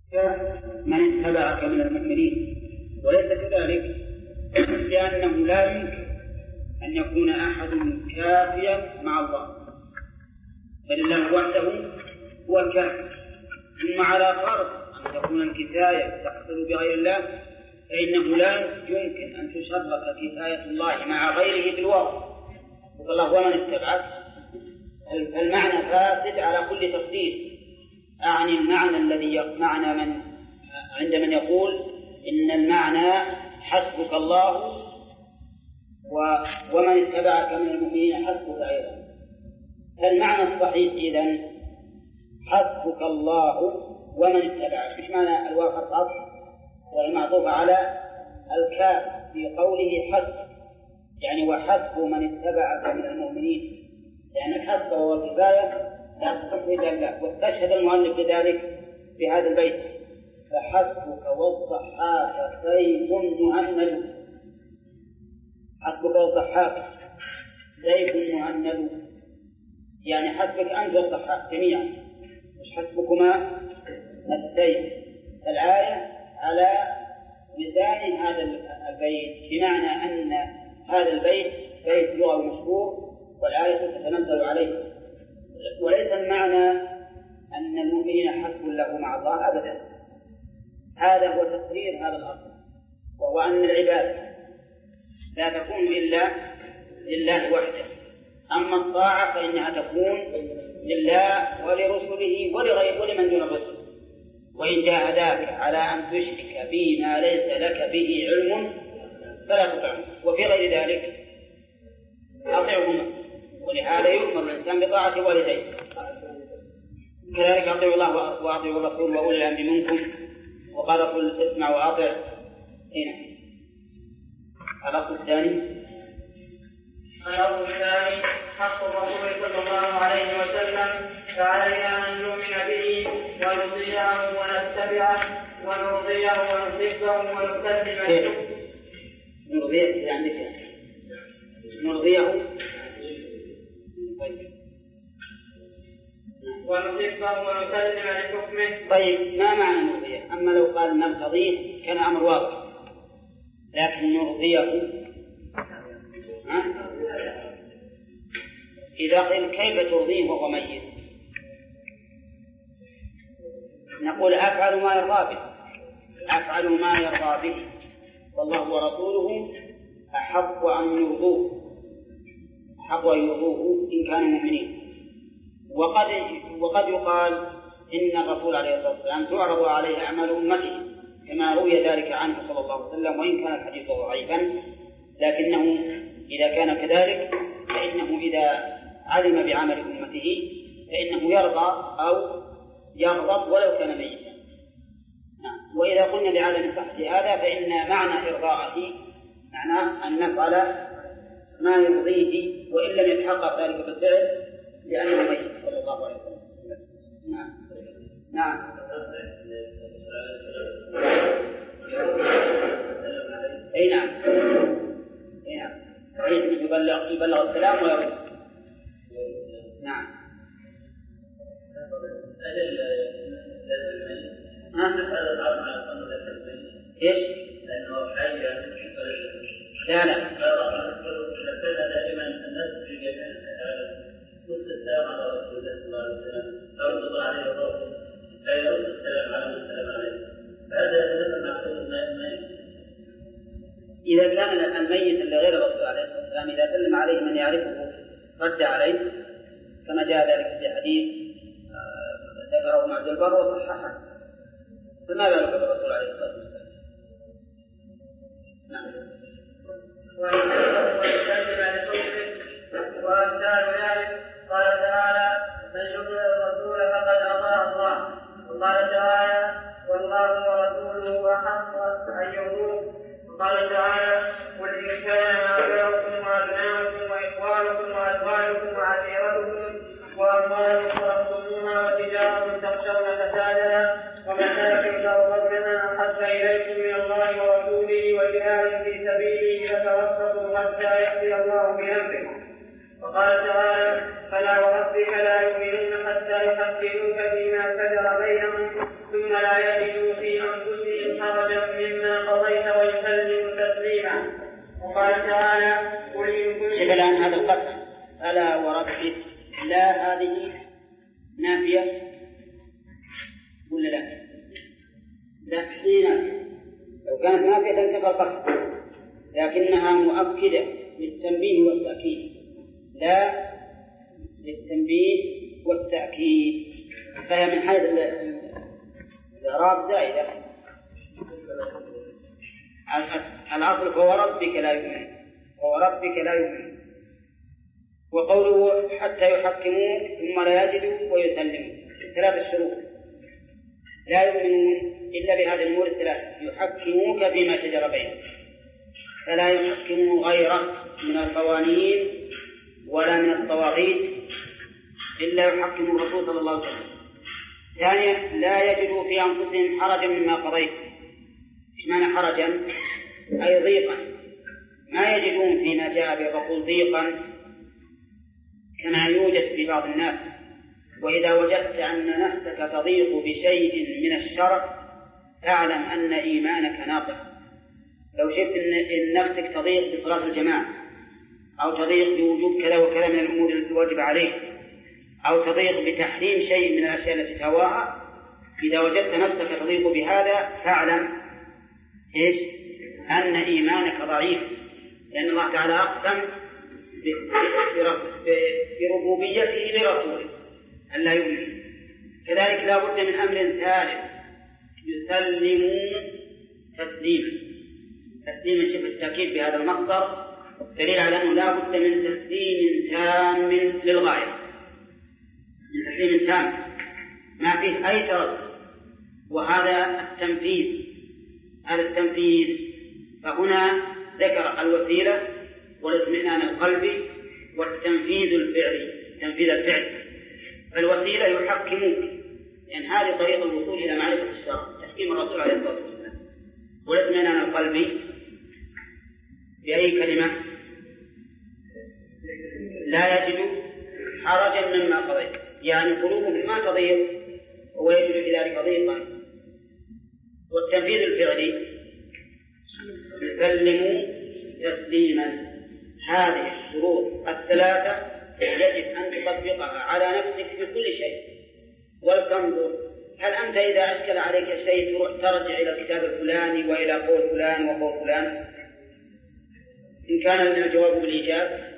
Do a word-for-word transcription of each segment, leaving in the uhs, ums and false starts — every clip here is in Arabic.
من اتبعك من المؤمنين، وليس كذلك، لأنه لا يمكن أن يكون أحد كافيا مع الله، بل الله وحده هو الكافي. ثم على فرض أن تكون الكفاية تحصل بغير الله، فإنه لا يمكن أن تشرك كفاية الله مع غيره في الواقع. والله ومن اتبعك، المعنى فاسد على كل تقدير. أعني المعنى الذي معنى من عند من يقول إن المعنى حسبك الله ومن اتبعك من المؤمنين حسبك أيضا. فالمعنى الصحيح إذن حسبك الله ومن اتبعك، مش معنى الواو حرف عطف والمعطوف على الكاف في قوله حسب، يعني وحسب من اتبعك من المؤمنين، لأن الحسب هو الكفاية لا تفيد الله. واستشهد المؤلف بذلك في هذا البيت: فحسبك والضحاك سيف مهند. حسبك والضحاك سيف مهند، يعني حسبك أنت والضحاك جميعا، مش حسبكما السيف. الآية على ميزان هذا البيت، بمعنى أن هذا البيت بيت لغوي مشهور والآية تتنزل عليه، وليس المعنى أن المؤمنين حسب له مع الله أبدا. هذا هو تقرير هذا الأصل، وهو أن العبادة لا تكون إلا لله وحده. أما الطاعة فإنها تكون لله ولرسله ولغير ولمن دون الرسل. وإن جاهداك على أن تشرك بي ما ليس لك به علم فلا تطعهما، وفي غير ذلك أطعهما. ولهذا يؤمر الإنسان بطاعة والديه. كذلك أطيعوا الله وأطيعوا الرسول وأولي الأمر منكم، وقال قل اسمع وأطع. هنا الأصل الثاني الأصل الثاني حق الرسول صلى الله عليه وسلم، فعلينا أن نؤمن به ونطيعه ونتبعه ونرضيه ونحبه ونسلم له. نرضيه يعني نرضيه ونحبه ونسلم لحكمه. طيب، ما معنى نرضيه؟ أما لو قال نرتضيه كان أمر واضح، لكن نرضيه إذا قيل كيف ترضيه وهو ميت؟ نقول أفعل ما يرضى به، أفعل ما يرضى به، والله ورسوله أحق أن يرضوه، أحق أن يرضوه إن كانوا مؤمنين. وقد وقد يقال إن الرسول عليه الصلاة والسلام تعرض عليه أعمال أمته، كما روي ذلك عنه صلى الله عليه وسلم، وإن كان الحديث ضعيفا، لكنه إذا كان كذلك فإنه إذا علم بعمل أمته فإنه يرضى أو يغضب ولو كان ميتا. وإذا قلنا بعدم صحة هذا فإن معنى إرضاءه معناه أن نفعل ما يرضيه وإن لم يتحقق ذلك بالفعل لأنه ميت صلى الله عليه وسلم. نعم نعم أي نعم أي نعم يبلغ يبلغ السلام ويرد. نعم ما نفعل العرض على صنع التنبيه إيش؟ لأنه حاجة لا لا نتبع دائما الناس في جميع كل السلام على رسول الله صلى الله عليه وسلم أرض الله عليه وسلم لا يرد السلام عليه والسلام عليه. هذا لما نقول الميت إذا كان الميت اللي غير الرسول عليه الصلاة والسلام إذا سلم عليه من يعرفه رد عليه، كما جاء ذلك في حديث ذكره ابن عبد البر وصححه، فما بالك بالرسول عليه الصلاة والسلام؟ نعم. وأمثال ذلك قال تعالى: من يطع الرسول فقد أطاع الله. وقال تعالى: والله ورسوله أحق أن يرضوه. وقال تعالى: قل إن كان آباؤكم وأبناؤكم وإخوانكم وأزواجكم وعشيرتكم وأموال اقترفتموها وتجارة تخشون كسادها ومساكن ترضونها أحب إليكم من الله ورسوله وجهاد في سبيله فتربصوا حتى يأتي الله بأمره. وقال تعالى: فلا وربك لا يؤمنون حتى يحكموك فيما شجر بينهم ثم لا يجدوا نافية ولا لا؟ لا هي نافية. لو كانت نافية تنتفى القصد، لكنها مؤكدة للتنبيه والتأكيد، لا للتنبيه والتأكيد، فهي من حيث الإعراب زائدة. الأصل فهو ربك لا يؤمن، هو ربك لا يؤمن. وقوله حتى يحكموك ثم لا يجدوا ويسلموا، ثلاث الشروط، لا يؤمنون إلا بهذه الأمور الثلاث: يحكموك فيما شجر بينهم، فلا يحكموا غيرك من القوانين ولا من الطواغيت إلا يحكموا الرسول صلى الله عليه وسلم. ثانيا: لا يجدوا في أنفسهم حرجا مما قضيت. إيش معنى حرجا؟ أي ضيقا، ما يجدون فيما جاء به الرسول ضيقا كما يوجد في بعض الناس. وإذا وجدت أن نفسك تضيق بشيء من الشرع فاعلم أن إيمانك ناقص. لو شفت أن نفسك تضيق بصلاة الجماعة، أو تضيق بوجوب كذا وكذا من الأمور التي واجب عليك، أو تضيق بتحريم شيء من الأشياء التي تهواها، إذا وجدت نفسك تضيق بهذا فاعلم إيش؟ أن إيمانك ضعيف، لأن الله تعالى أقسم بربوبيته لرسوله أن لا يؤمن. كذلك لا بد من أمر ثالث: يسلموا تسليما. تسليما شبه التأكيد بهذا المصدر دليل على أنه لا بد من تسليم تام للغاية، من تسليم تام ما فيه أي تردد. وهذا التنفيذ، هذا التنفيذ فهنا ذكر الوسيلة والاطمئنان القلبي والتنفيذ الفعلي، تنفيذ الفعل. فالوسيلة يحكموك، يعني هذه طريق الوصول إلى معرفة الشرع، تحكيم الرسول عليه الصلاة والسلام. والاطمئنان القلبي بأي كلمة؟ لا يجد حرجا مما قضيت، يعني قلوبهم ما تضيق ويجد في ذلك ضيقا. والتنفيذ الفعلي يسلموا تسليما. هذه الشروط الثلاثة يجب أن تطبقها على نفسك في كل شيء، ولتنظر هل أنت إذا أشكل عليك شيء تروح ترجع إلى الكتاب الفلاني وإلى قول فلان وقول فلان. إن كان الجواب بالإيجاب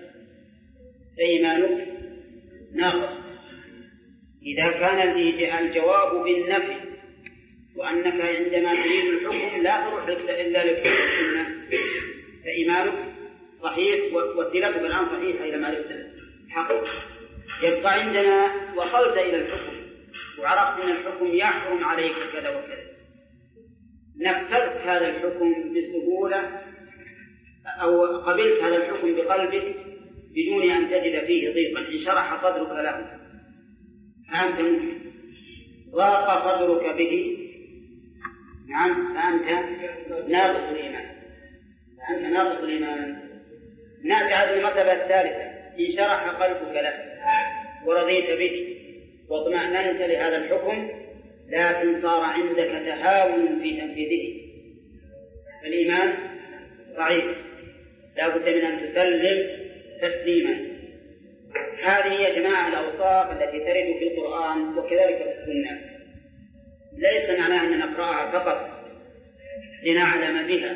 فإيمانك ناقص. إذا كان الجواب بالنفي وأنك عندما تريد الحكم لا تروح إلا لكتاب السنة فإيمانك صحيح، وسيلتك الآن صحيحة إلى معرفة الحق. يبقى عندنا وصلت إلى الحكم وعرفت أن الحكم يحرم عليك كذا وكذا، نفذت هذا الحكم بسهولة أو قبلت هذا الحكم بقلبك بدون أن تجد فيه ضيقا، انشرح صدرك له، فأنت مؤمن. ضاق صدرك به، نعم، فأنت ناقص الإيمان، فأنت ناقص الإيمان. نأتي هذه المرتبة الثالثة: انشرح قلبك له ورضيت به واطمأننت لهذا الحكم، لكن صار عندك تهاون في تنفيذه، فالإيمان ضعيف، لا بد من أن تسلم تسليما. هذه يا جماعة الأوصاف التي ترد في القرآن وكذلك في السنة، ليس معناها أن نقرأها فقط لنعلم بها،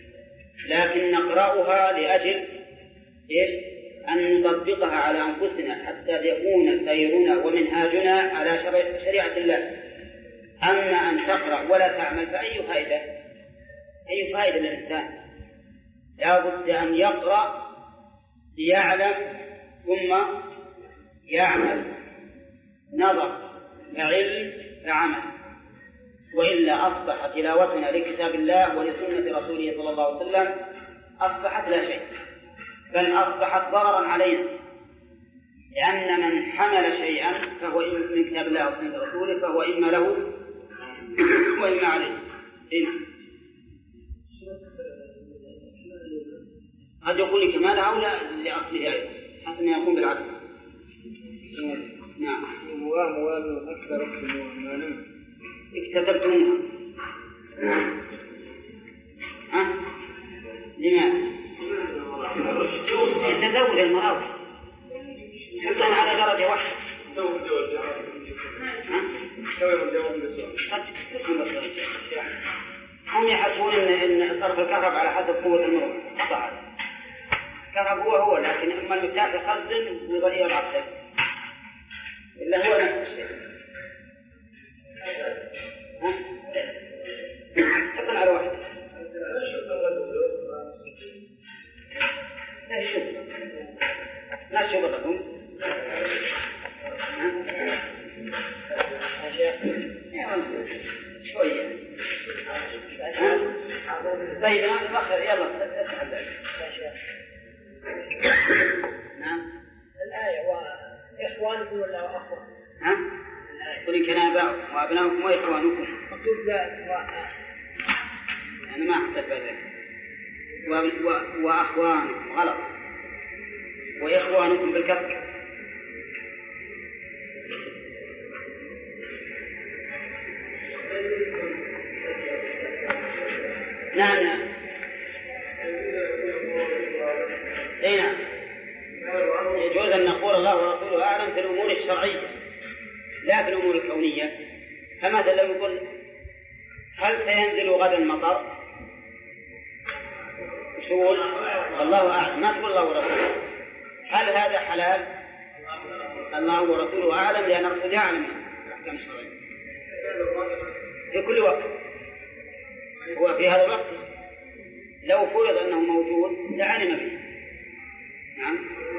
لكن نقرأها لأجل إيش؟ أن نطبقها على أنفسنا حتى يكون سيرنا ومنهاجنا على شريعة الله. أما أن تقرأ ولا تعمل فأي فائدة؟ أي فائدة للإنسان؟ لا بد أن يقرأ ليعلم ثم يعمل، نظر فعلم فعمل، وإلا أصبح تلاوتنا لكتاب الله ولسنة رسوله صلى الله عليه وسلم أصبحت لا شيء، بل أصبحت ضررا علينا، لأن من حمل شيئا فهو من كتاب الله وسنة رسوله فهو إما له وإما عليه. قد يكون لكمالها أو لأصلها أيضا حسب ما يكون بالعدل. نعم. وأموال أكثر من اكتسبتموها. ها؟ لماذا؟ التزود المراوح حتى على درجة واحدة هم يحسبون ان ان صرف الكهرباء على حسب قوه الموت صح. الكهرباء هو هو لكن اما المفتاح يخزن ويضيع العقل الا هو نفس الشيء. ها تقل على واحد لا شوف لا شوف لكم شوية. طيب نأخذ يلا تتحدث. نعم. الآية وإخوانكم ولا أخوان؟ ها؟ قل إن كان آباؤكم وأبناؤكم وإخوانكم. مكتوب ذلك. أنا ما أحسب ذلك. وأخوانكم غلط. وإخوانكم بالكسر. نعم نعم. اي نعم. يجوز ان نقول الله ورسوله اعلم في الامور الشرعيه لا في الامور الكونيه. فمثلا لو يقول هل سينزل غدا المطر؟ تقول الله اعلم، ما تقول الله ورسوله. هل هذا حلال؟ الله ورسوله اعلم لان الرسول يعلم الاحكام الشرعيه في كل وقت. هو في هذا الوقت لو فرض أنه موجود لعلم به. نعم.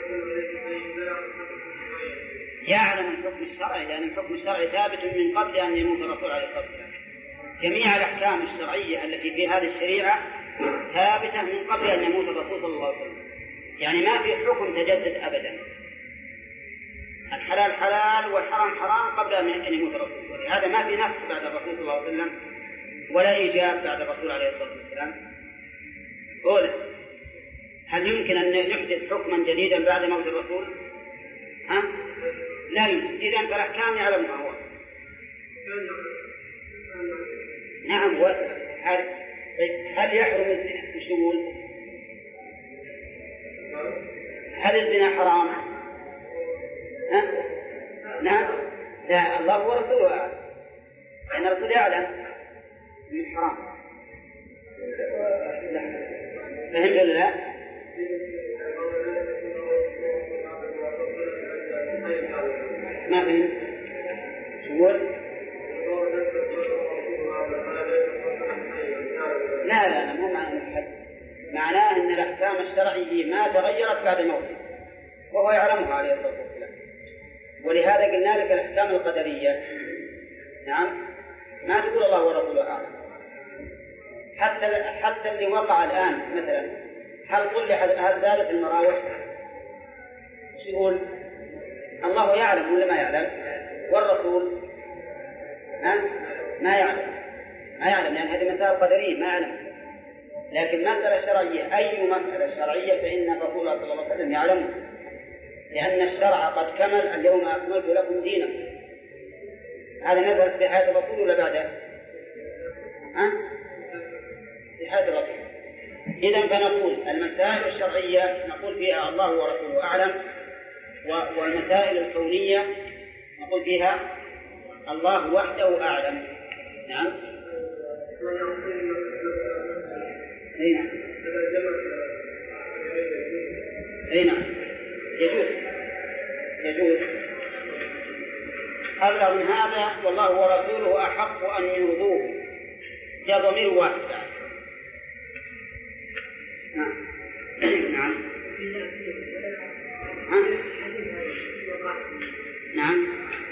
يعلم الحكم الشرعي لأن الحكم الشرعي ثابت من قبل أن يموت الرسول عليه الصلاة والسلام. جميع الأحكام الشرعية التي في هذه الشريعة ثابتة من قبل أن يموت الرسول صلى الله عليه وسلم. يعني ما في حكم تجدد أبدا. الحلال حلال والحرام حرام قبل أن يموت الرسول. هذا ما في نفس بعد الرسول صلى الله عليه وسلم ولا إيجاب بعد الرسول عليه الصلاة والسلام. قول هل يمكن أن نحدث حكما جديدا بعد موت الرسول؟ ها؟ لا يمكن. إذن فالأحكام يعلمها هو. نعم. هل, هل يحرم الزنا؟ مش نقول هل الزنا حرام؟ ها؟ نعم. لا الله ورسوله أعلم لأن الرسول يعلم من حرام. فهمت ولا لا؟ ما فهمت. تقول لا لا لا مو معنى الحد. معناه أن الأحكام الشرعية ما تغيرت بعد موته وهو يعلمها عليه الصلاة والسلام. ولهذا قلنا لك الأحكام القدرية نعم ما تقول الله ورسوله أعلم. حتى حتى اللي وقع الآن مثلا هل قل لي هل ذلك المراوح ايش يقول؟ الله يعلم ولا ما يعلم؟ والرسول ها ما يعلم ما يعلم لأن هذه مسائل قدرية ما يعلم. لكن مسألة شرعية أي مسألة شرعية فإن الرسول صلى الله عليه وسلم يعلمه لأن الشرع قد كمل اليوم أكملت لكم دينكم. هذا نزل في حياة الرسول ولا بعده؟ ها؟ في حياة الرسول. إذن فنقول المسائل الشرعية نقول فيها الله ورسوله أعلم والمسائل الكونية نقول فيها الله وحده أعلم. نعم. أي نعم. أي نعم. يجوز يجوز. أبلغ من هذا والله ورسوله أحق أن يرضوه جاء ضمير واحد. نعم. نعم. نعم.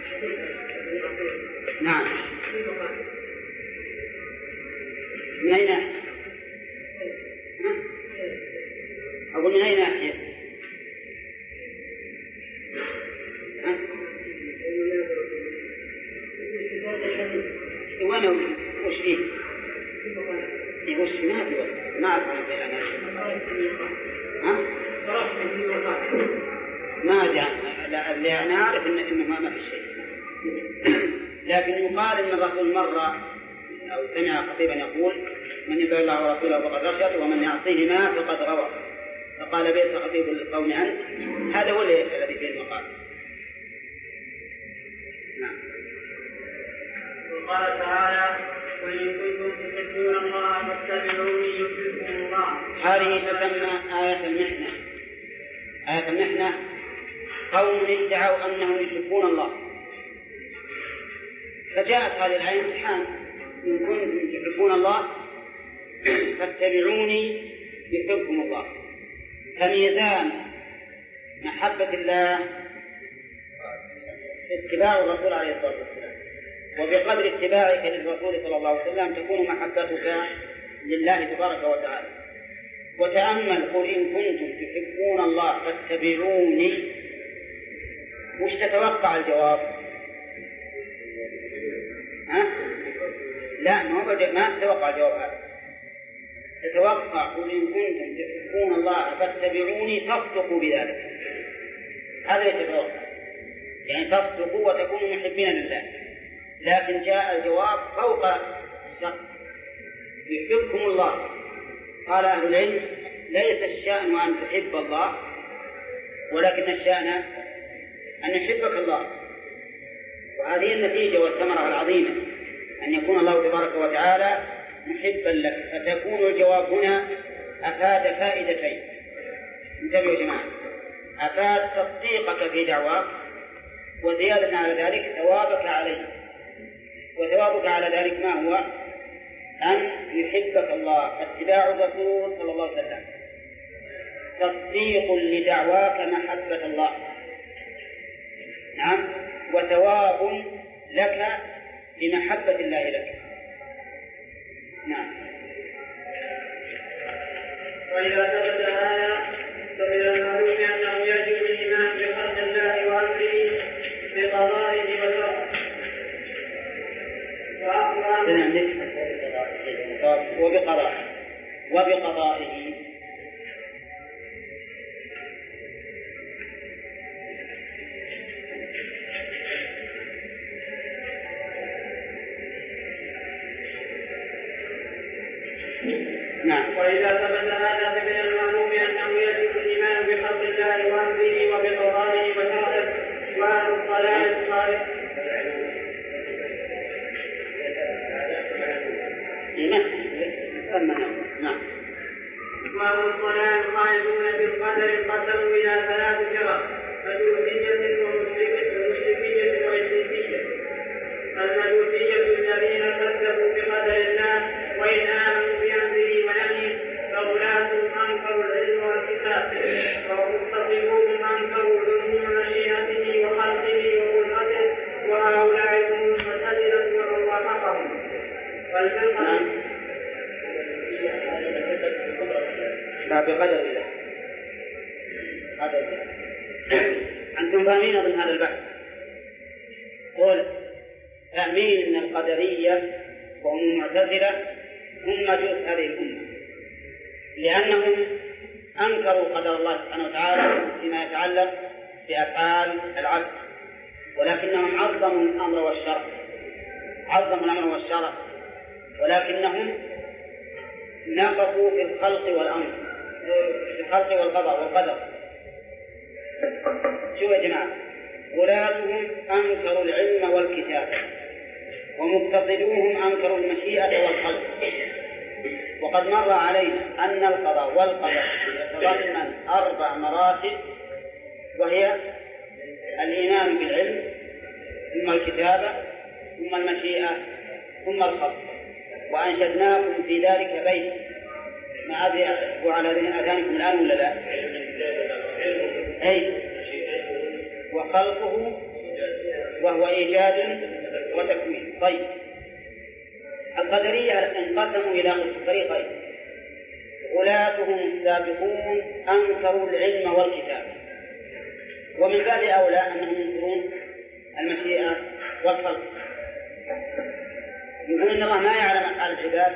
نعم. من أي ناحية؟ أقول من أي ناحية؟ وين وش فيه؟ وش ما في ما أعرف أنا. ها؟ ما جاء لا أنا أعرف إن إنه ما في شيء. لكن يقال إن الرسول مرة أو سمع خطيبا يقول من يطع الله ورسوله فقد رشد ومن يعصيهما فقد غوى. فقال بئس خطيب القوم عنه. هذا هو الذي فيه المقال. قال تعالى وإن كنتم تحبون الله فاتبعوني يحببكم الله. هذه تسمى آية المحنة. آية المحنة قوم ادعوا أنهم يحبون الله، فجاءت هذه الآية امتحان، إن كنتم تحبون الله فاتبعوني يحببكم الله. فميزان محبة الله اتباع الرسول عليه الصلاة والسلام، وبقدر اتباعك للرسول صلى الله عليه وسلم تكون محبتك لله تبارك وتعالى. وتأمل قل إن كنتم تحبون الله فاتبعوني، وش تتوقع الجواب؟ ها؟ لا، ما ما تتوقع الجواب هذا. تتوقع قل إن كنتم تحبون الله فاتبعوني تصدقوا بذلك. هذا يتوقع، يعني تصدقوا وتكونوا محبين لله. لكن جاء الجواب فوق الشرط، يحبكم الله. قال أهل العلم ليس الشأن أن تحب الله، ولكن الشأن أن يحبك الله. وهذه النتيجة والثمرة العظيمة، أن يكون الله تبارك وتعالى محبا لك. فتكون الجواب هنا أفاد فائدتين. انتبهوا يا جماعة، أفاد تصديقك في دعواك، وزيادة على ذلك ثوابك عليه. وثوابك على ذلك ما هو؟ أن يحبك الله، اتباع الرسول صلى الله عليه وسلم تصديق لدعواك محبة الله. نعم، وثواب لك بمحبة الله لك. نعم. وإذا ثبت هذا فمن المعلوم أنه يجب الإيمان بخلق الله وأمره بقضائه وشرعه. وبقضائه وبقضائه نعم. وإذا ثبت هذا فمن المعلوم أنه يجب الإيمان بخلق الله وأمره وبقضائه وشرعه وأهل الضلال الصالح. نعم. وأهل الضلال القائلون بالقدر انقسموا إلى ثلاث فرق: مجوسية ومشركية وإبليسية. المجوسية الذين كذبوا بقدر الله وإن آمنوا بأمره ونهيه، فغلاة أنكروا العلم والكتاب، ومقتصدون أنكروا ذنوب مشيئته وخلقه وقدرته، وهؤلاء هم المعتزلة وهو حقهم. والفرقة لا بقدر الله. أنتم فاهمين أظن هذا البحث؟ قول فاهمين أن القدرية وهم المعتزلة هم مجوس هذه الأمة، لأنهم أنكروا قدر الله سبحانه وتعالى فيما يتعلق بأفعال العبد، ولكنهم عظموا الأمر والشرع عظموا الأمر والشرع ولكنهم نقصوا في الخلق والأمر، في الخلق والقضاء والقدر. شوفوا يا جماعة، غلاتهم أنكروا العلم والكتاب، ومقتصدوهم أنكروا المشيئة والخلق. وقد مر علينا أن القضاء والقدر يتضمن أربع مراتب، وهي الإيمان بالعلم، ثم الكتابة، ثم المشيئة، ثم الخلق. وأنشدناكم في ذلك بيت ما أدري وعلى أذانكم الآن ولا لا؟ أي وخلقه وهو إيجاد وتكوين. طيب، القدرية انقسموا إلى فريقين: غلاتهم السابقون أنكروا العلم والكتاب، ومن باب أولى أنهم ينكرون المشيئة والخلق. يقول إن الله ما يعلم أفعال العباد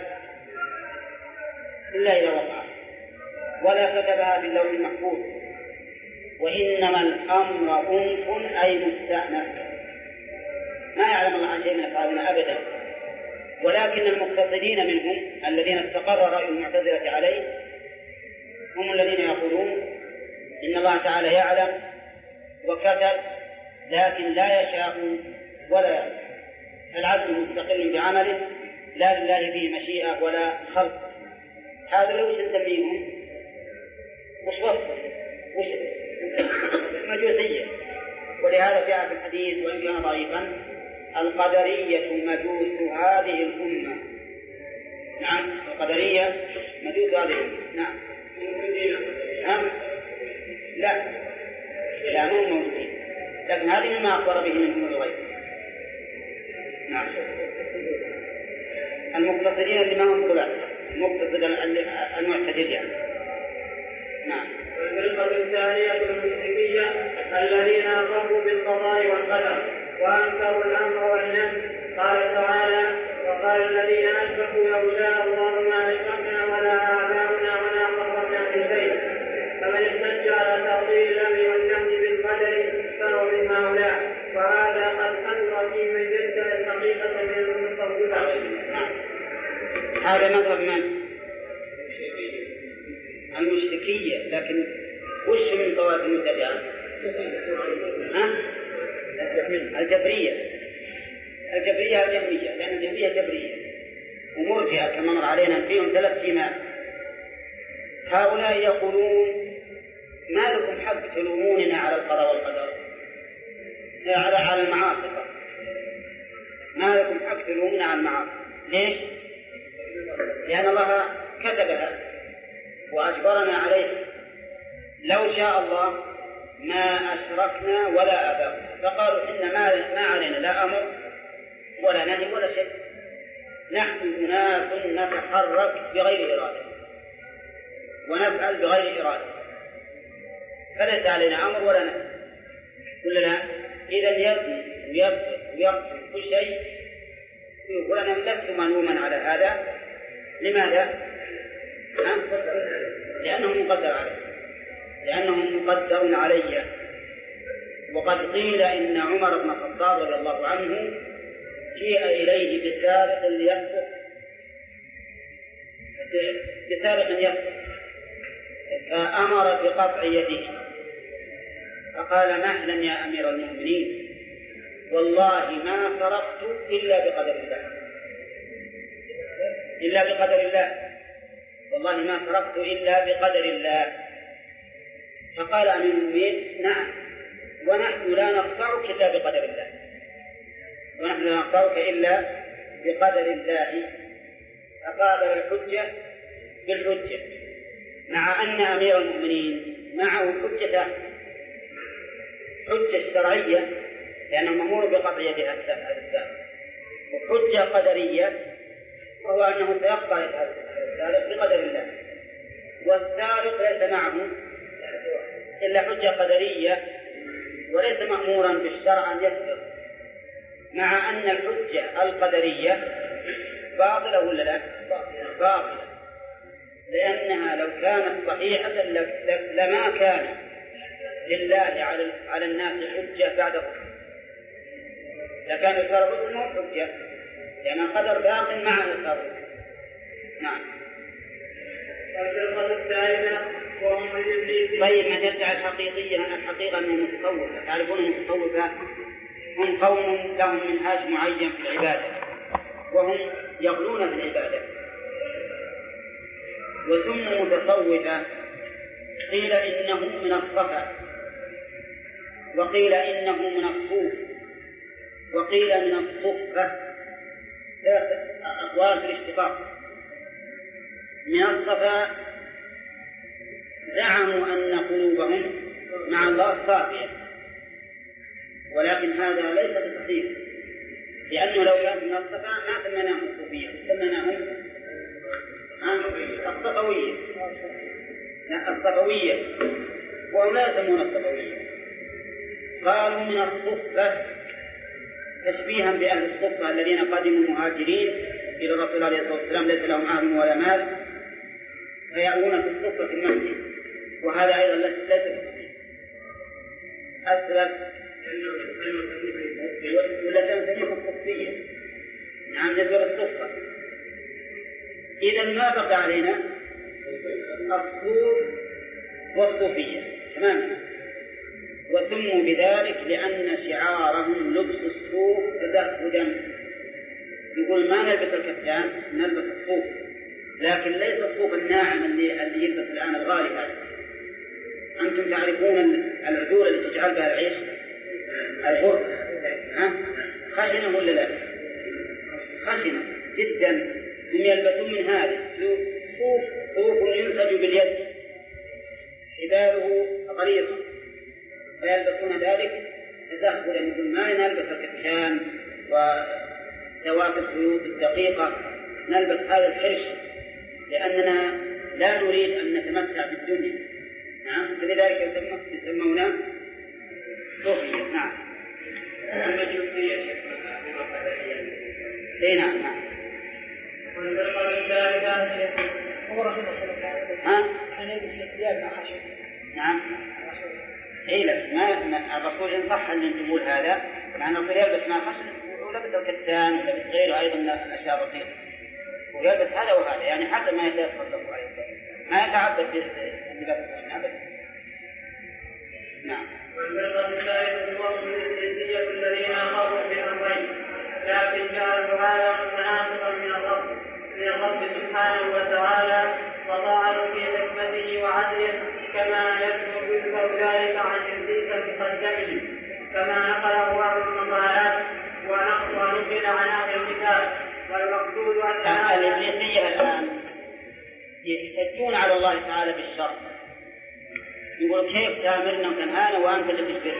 إلا إذا وقع، ولا كتبها في اللوح المحفوظ، وإنما الأمر أنف أي مستأنف. ما يعلم الله عن شيء من أفعالنا أبدا، ولكن المقتصدين منهم الذين استقر رأي المعتزلة عليه هم الذين يقولون إن الله تعالى يعلم وكتب، لكن لا يشاء ولا يعلم. العدل مستقل بعمله لا لله فيه مشيئة ولا خلق، هذا لو نسميهم وش وصفه؟ وش مجوسية. ولهذا جاء في الحديث وإن كان ضعيفا: القدرية مجوس هذه الأمة. نعم، القدرية مجوس هذه الأمة. نعم. نعم. لا لا مو موجودين، لكن هذه مما أخبر به من أمور الغيب. نعم. المقتصدين اللي ما هم طلع المقتصد المعتدل يعني. نعم. والفرقة الثانية المشركية الذين أقروا بالقضاء والقدر وأنكروا الأمر والنهي. قال تعالى: وقال الذين أشركوا لو شاء الله ما أشركنا ولا آباؤنا ولا قربنا من شيء. فمن احتج على تعطيل الأمر والنهي بالقدر فهو من هؤلاء، وهذا قد كثر في من يدعي الحقيقة من المتصوفة. هذا مذهب من؟ المشركية. لكن وش من طوائف المبتدعة؟ الجبرية. الجبرية الجهمية، لأن الجهمية جبرية ومرجئة كما مر علينا فيهم ثلاث سمات. هؤلاء يقولون: ما لكم حق تلوموننا على القضاء والقدر، على على المعاصي، ما لكم حق تلوموننا على المعاصي. ليش؟ لأن الله كتبها وأجبرنا عليه. لو شاء الله ما أشركنا ولا آباؤنا. فقالوا: إن ما علينا لا أمر ولا نهي ولا شيء، نحن أناس نتحرك بغير إرادة ونفعل بغير إرادة، فليس علينا أمر ولا نهي. قل لا، إذا يزني ويسرق ويقتل كل شيء يقول: أنا لست ملوما على هذا. لماذا؟ لأنه مقدر علي، لأنه مقدر علي. وقد قيل إن عمر بن الخطاب رضي الله عنه جيء إليه بسارق ليسرق بسارق يسرق فأمر بقطع يده، فقال: مهلا يا أمير المؤمنين، والله ما سرقت إلا بقدر الله، إلا بقدر الله، والله ما سرقت إلا بقدر الله. فقال أمير المؤمنين: نعم، ونحن لا نقطعك إلا بقدر الله، ونحن لا نقطعك إلا بقدر الله. فقابل الحجة بالحجة، مع أن أمير المؤمنين معه حجة حجة شرعية لأنه مأمور بقطع يد هذا السارق، وحجة قدرية وهو أنه سيقطع يد هذا السارق بقدر الله. والسارق ليس معه إلا حجة قدرية وليس مأمورا بالشرع أن يسرق، مع أن الحجة القدرية باطلة ولا لا؟ باطلة، لأنها لو كانت صحيحة لما كان لله على الناس حجة بعد الرسل، لكان إصرار الرسل مو حجة، لأن القدر باق مع إصرار الرسل. نعم. طيب، من يدعي الحقيقية الحقيقة من المتصوفة، تعرفون المتصوفة هم قوم لهم منهاج معين في العبادة، وهم يغلون في العبادة وسموا متصوفة. قيل إنهم من الصفا، وقيل إنهم من الصوف، وقيل من الصفة، ثلاث أقوال في الاشتقاق. من الصفا زعموا أن قلوبهم مع الله صافية، ولكن هذا ليس بصحيح، لأنه لو كان من الصفا ما سميناهم الصوفية، سميناهم الصفوية. لا، الصفوية، وهم لا يسمون الصفوية. قالوا من الصفة تشبيها بأهل الصفة الذين قدموا مهاجرين إلى الرسول عليه الصلاة والسلام ليس لهم أهل ولا مال، فيأوون في الصفة في المسجد، وهذا أيضا ليس بصحيح. أسلف ولا تنسميه الصفية. نعم، نزل الصفة. إذا ما بقى علينا الصوف والصوفية تماما، وسموا بذلك لأن شعارهم لبس الصوف تزهدا يقول ما نلبس الكتان، نلبس الصوف، لكن ليس الصوف الناعم اللي اللي يلبس الآن الغالي هذا. أنتم تعرفون العذول اللي تجعل بها العيش، البر، ها؟ خشنة ولا لا؟ خشنة جدا. هم يلبسون من هذا صوف، صوف ينسج باليد، حباله غليظة، فيلبسون ذلك تدخلا. يقول ما نلبس الكتان وذوات الخيوط الدقيقة، نلبس هذا الحرش لأننا لا نريد أن نتمتع بالدنيا. نعم، فلذلك يسمونه صوفية. نعم. اي نعم نعم. ها؟ نعم. اي لا، ما الرسول إن صح أن نقول هذا، لأن الرسول يلبس ما خشن ولبس الكتان ولبس غيره أيضا من الأشياء البسيطة، ويلبس هذا وهذا، يعني حتى ما يتصدق عليه، ما يتعبد بلباس الخشن أبدا. نعم. والفرقة الثالثة الوصف الجنسية الذين أخذوا بأمرين، لكن جعلوا هذا مناسبا من الرب من الرب سبحانه وتعالى، وطاعوا في حكمته وعدله، كما يذكر ذلك عن إبليس بخلقه، كما نقله بعض المقالات ونقل عن أهل الكتاب. والمقصود أن الإبليسية الآن يحتجون على الله تعالى بالشر، يقول كيف تأمرنا وتنهانا وأنت اللي تشبه،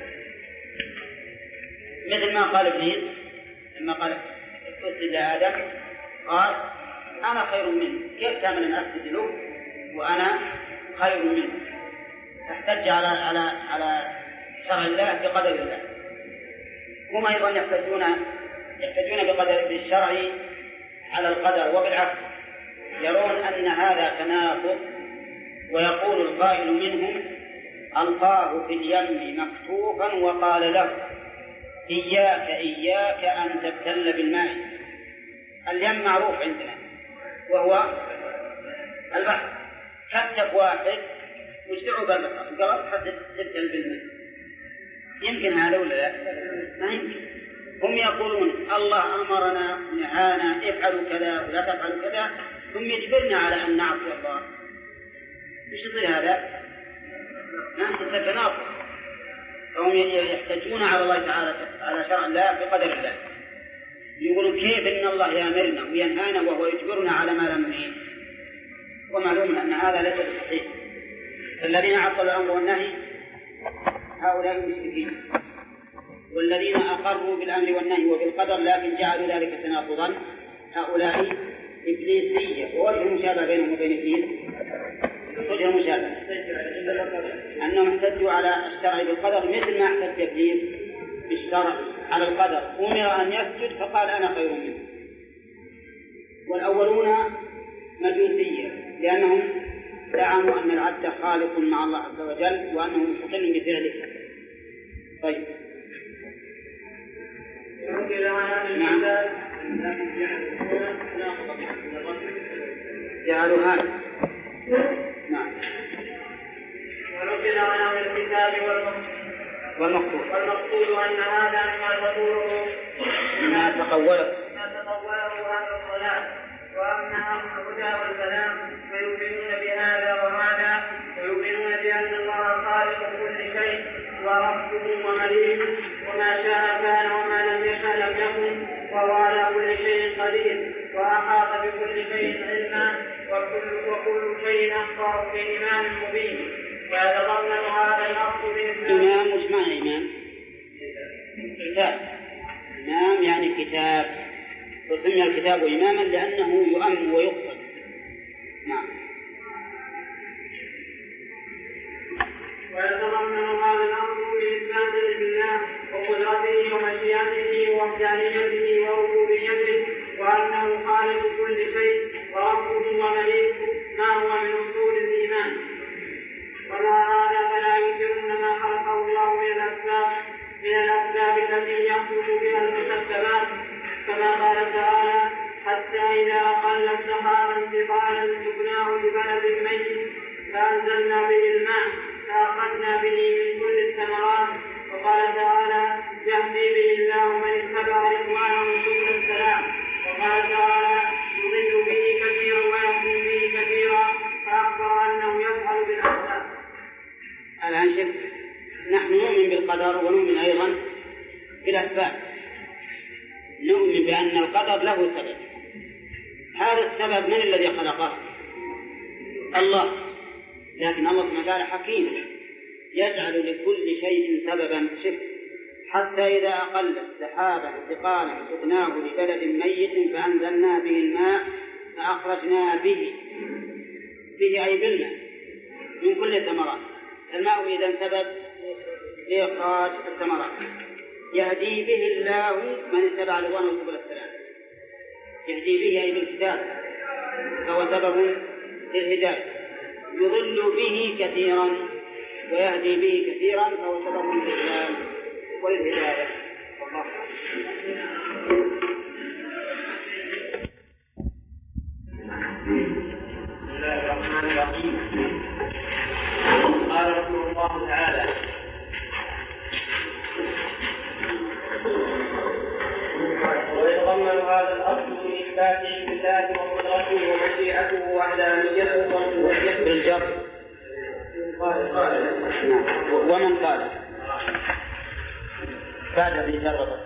مثل ما قال إبليس لما قال اسجد لآدم، قال أنا خير منه، كيف تأمرنا أن أسجد له وأنا خير منه؟ تحتج على على على شرع الله بقدر الله. هم أيضا يحتجون يحتجون بقدر بالشرع على القدر، وبالعكس يرون أن هذا تناقض. ويقول القائل منهم ألقاه في اليم مكتوفا وقال له إياك إياك أن تبتل بالماء. اليم معروف عندنا وهو البحر، كتف واحد مجتعوا بالبحر وقال حتى تبتل بالماء. يمكن هذا ولا لا؟ ما يمكن. هم يقولون الله أمرنا نهانا افعلوا كذا ولا تفعلوا كذا، ثم يجبرنا على أن نعصي الله. ايش يصير هذا؟ نحن تتناقض. فهم يحتجون على الله تعالى على شرع الله بقدر الله، يقولون كيف ان الله يامرنا وينهانا وهو يجبرنا على ما لم نريد، ومعلوم ان هذا ليس صحيح. فالذين عطلوا الامر والنهي هؤلاء المشركين، والذين اقروا بالامر والنهي وبالقدر لكن جعلوا ذلك تناقضا هؤلاء ابليسيه. ووجه المشابهه بينهم وبين ابليس وجه المشابهة أنهم احتجوا على الشرع بالقدر مثل ما احتج إبليس بالشرع على القدر، أمر أن يسجد فقال أنا خير منه. والأولون مجوسية لأنهم زعموا أن العبد خالق مع الله عز وجل وأنه مستقل بفعله. طيب نعم. جعلوا هذا نعم. ونقل عن أهل الكتاب والمقصود والمقصود أن هذا مما تقوله ما تقوله ما تقوله أهل الصلاة، وأما أهل الهدى والكلام فيؤمنون بهذا وهذا، ويؤمنون بأن الله خالق كل شيء وربه ومليك، وما شاء كان وما لم يشاء لم يكن، وهو على كل شيء قدير، وأحاط بكل شيء علما، وكل, وكل شيء أخبر في إمام مبين. فيتضمن هذا الأصل بإسلام. إمام مش معنى إمام كتاب. إمام يعني كتاب، وسمي الكتاب إماما لأنه يؤمن ويقبل. نعم. ويتضمن هذا الأمر بإثبات بالله وقدرته ومشيئته ووحدانيته وربوبيته، وأنه خالق كل شيء وربه ومليكه، ما هو من أصول الإيمان. ومع هذا فلا ينكرون ما خلقه الله من الأسباب من الأسباب التي يحصل بها المسببات، كما قال تعالى: حتى إذا أقل السحاب انتقالا سقناه لبلد ميت فأنزلنا به الماء فأخذنا به من كل الثمرات. وقال تعالى: يهدي به الله من اتبع رضوانه سبل السلام. نؤمن بأن القدر له سبب. هذا السبب من الذي خلقه؟ الله. لكن الله سبحانه وتعالى حكيم يجعل لكل شيء سببا. شف حتى إذا أقل سحابا ثقالا سقناه لبلد ميت فأنزلنا به الماء فأخرجنا به به أي بالماء من كل الثمرات. الماء إذن سبب لإخراج الثمرات. يهدي به الله من اتبع رضوانه سبل السلام. يهدي به أي بالكتاب فهو سبب للهداية. يضل به كثيرا ويهدي به كثيرا فهو سبب للإسلام والهداية. والله بسم الله الرحمن الرحيم. قال رحمه الله تعالى: ويتضمن هذا الأصل من إثبات علم الله وقدرته ومشيئته ووحدانيته وربوبيته بالجر. قال قال نعم. ومن قال بعد الجر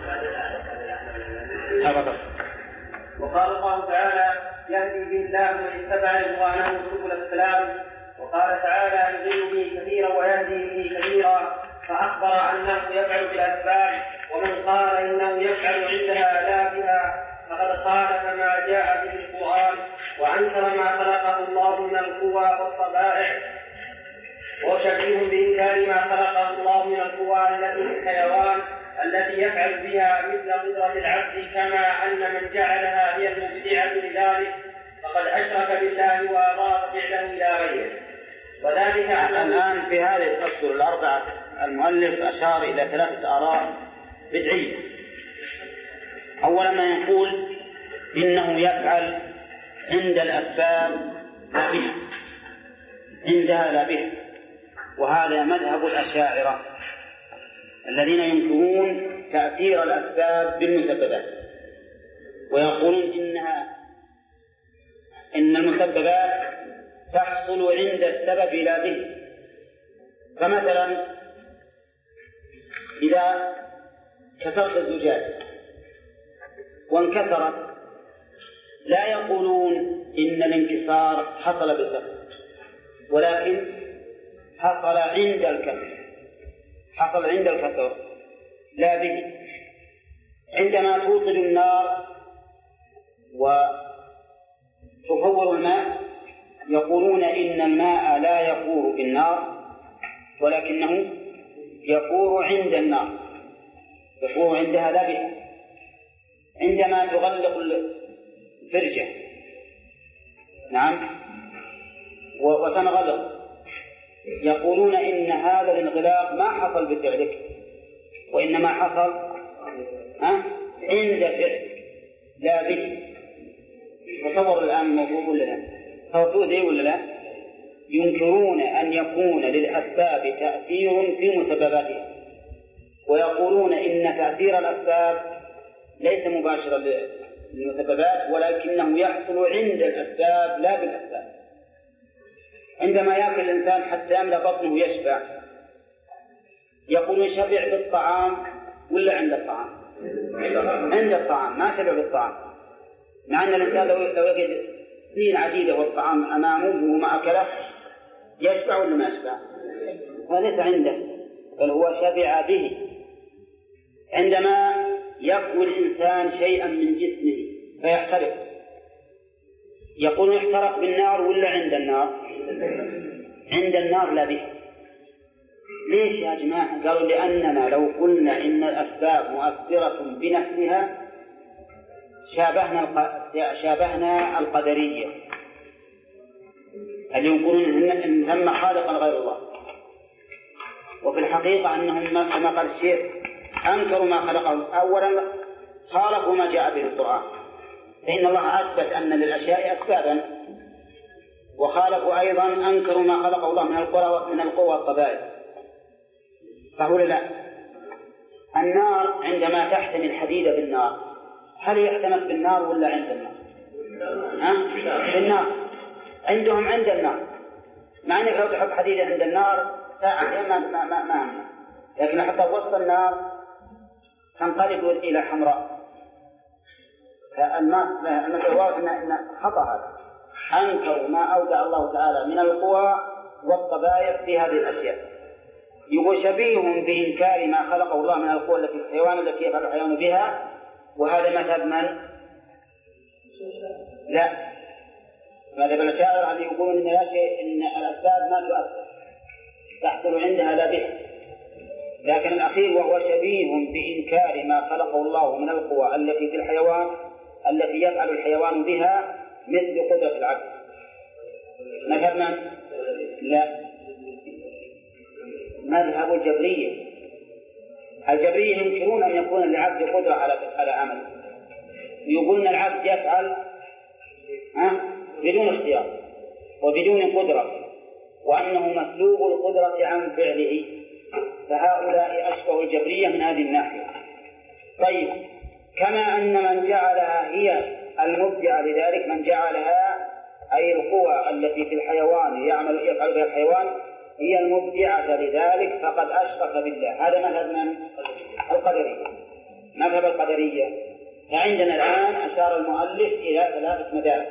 هذا. وقال الله تعالى: يهدي به الله من اتبع رضوانه سبل السلام. وقال تعالى: يضل به كثيرا ويهدي به كثيرا، فأخبر أنه يفعل بالأسباب. ومن قال إنه يفعل عندها لا بها فقد خالف ما جاء به القرآن وأنكر ما خلقه الله من القوى والطبائع، وشبيه بإنكار ما خلقه الله من القوى التي في الحيوان التي يفعل بها مثل قدرة العبد، كما أن من جعلها هي المبدعة لذلك فقد أشرك بالله وأضاف فعله إلى غيره. وذلك الآن في هذه الأصول الأربعة المؤلف أشار إلى ثلاثة آراء بدعية. أولا ما يقول إنه يفعل عند الأسباب لا بها، عندها لا بها، وهذا مذهب الأشاعرة الذين ينكرون تأثير الأسباب بالمسببات، ويقولون إنها إن المسببات تحصل عند السبب لا به. فمثلا إذا كسرت الزجاج وانكسرت لا يقولون إن الانكسار حصل بالسبب، ولكن حصل عند الكسر، حصل عند الكسر لا به. عندما توقد النار وتفور الماء يقولون إن الماء لا يفور بالنار ولكنه يفور عند النار، يفور عندها لا بها. عندما تغلق الفرجة نعم وتنغلق يقولون إن هذا الانغلاق ما حصل بفعلك وإنما حصل ها عند فعلك لا به. تصور الآن الموضوع ولا لا؟ توضوء ذي ولا لا؟ ينكرون أن يكون للأسباب تأثير في مسبباتها، ويقولون إن تأثير الأسباب ليس مباشرا للمسببات ولكنه يحصل عند الأسباب لا بالأسباب. عندما يأكل الإنسان حتى يملأ بطنه يشبع يقولون شبع بالطعام ولا عند الطعام؟ عند الطعام، ما شبع بالطعام، مع أن الإنسان لو يجد سنين عديدة والطعام أمامه وما أكله يشبع ولا ما يشبع؟ وليس عنده، بل هو شبع به. عندما يأكل الإنسان شيئا من جسمه فيحترق يقول يحترق بالنار ولا عند النار؟ عند النار لا به. ليش يا جماعة؟ قالوا لأننا لو قلنا إن الأسباب مؤثرة بنفسها شابهنا الق... شابهنا القدرية اللي يقولون إن ثم خالقا غير الله، وفي الحقيقة أنهم كما قال الشيخ أنكروا ما خلقه. أولا خالقوا ما جاء به القرآن، فإن الله أثبت أن للأشياء أسبابا، وخالقوا أيضا أنكروا ما خلقه الله من القوى من القوى الطبائع. صح ولا لا؟ النار عندما تحتمي الحديد بالنار هل يحتمل بالنار ولا عند النار؟ ها؟ بالنار. عندهم عند النار، مع أنك لو تحط حديد عند النار ساعة ما ما ما, ما. لكن حتى وسط النار تنقلب إلى حمراء فالمثل أن خطأ هذا، أنكروا ما أودع الله تعالى من القوى والطبائع في هذه الأشياء. يقول شبيه بإنكار ما خلقه الله من القوى التي في الحيوان التي يفعل الحيوان بها، وهذا مذهب من؟ لا، مذهب الأشاعرة الذين يقولون إن إن الأسباب ما تؤثر تحصل عندها لا بها. لكن الأخير وهو شبيه بإنكار ما خلقه الله من القوى التي في الحيوان التي يفعل الحيوان بها مثل قدرة العبد. مذهب من؟ لا، مذهب الجبرية. الجبرية ينكرون أن يكون للعبد قدرة على على عمل، يقولون العبد يفعل بدون اختيار وبدون قدرة، وأنه مسلوب القدرة عن فعله. فهؤلاء أشبه الجبرية من هذه الناحية. طيب، كما أن من جعلها هي المبدعة لذلك، من جعلها أي القوى التي في الحيوان يعمل يفعل بها الحيوان هي المبدعة لذلك، فقد أشرك بالله. هذا مذهب من؟ القدرية، مذهب القدرية. فعندنا الآن أشار المؤلف إلى ثلاثة مذاهب: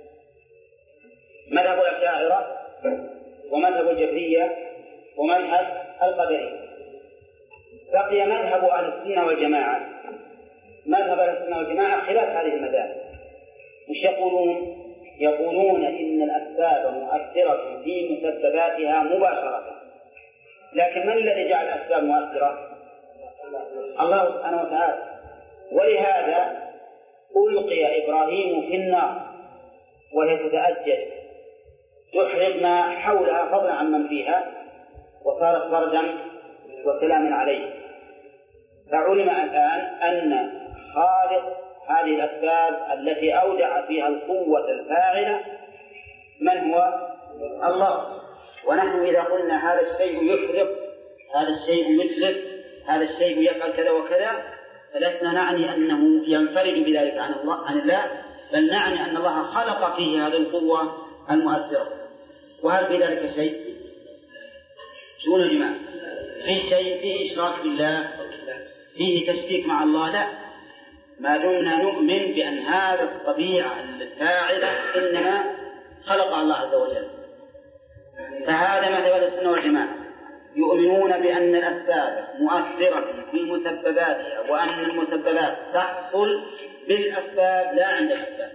مذهب الأشاعرة، ومذهب الجبرية، ومذهب القدرية. بقي مذهب أهل السنة والجماعة. مذهب أهل السنة والجماعة خلاف هذه المذاهب. مش يقولون؟ يقولون إن الأسباب مؤثرة في مسبباتها مباشرة. لكن من الذي جعل الأسباب مؤثرة؟ الله سبحانه وتعالى. ولهذا ألقي إبراهيم في النار وهي تتأجج تحرق ما حولها فضلا عن من فيها، وصارت بردا وسلام عليه. فعلم الآن أن خالق هذه الأسباب التي أودع فيها القوة الفاعلة من هو؟ الله. ونحن إذا قلنا هذا الشيء يحرق، هذا الشيء يتلف، هذا الشيء يفعل كذا وكذا، فلسنا نعني أنه ينفرد بذلك عن الله عن الله، بل نعني أن الله خلق فيه هذه القوة المؤثرة. وهل في ذلك شيء؟ شو يا جماعة؟ في شيء فيه إشراك بالله، فيه تشريك مع الله؟ لا، ما دمنا نؤمن بأن هذا الطبيعة الفاعلة إنما خلق الله عز وجل. فهذا مذهب السنة والجماعة، يؤمنون بأن الأسباب مؤثرة في مسبباتها، وأن المسببات تحصل بالأسباب لا عند الأسباب.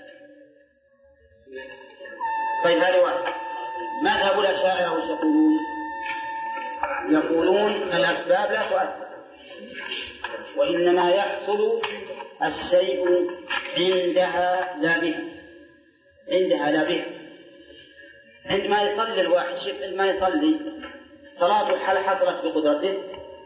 طيب، هذا واحد. مذهب الأشاعرة وش يقولون؟ يقولون الأسباب لا تؤثر، وإنما يحصل الشيء عندها لا بها، عندها لا بها. عندما يصلي الواحد، عندما يصلي صلاة الحال حصلت بقدرته،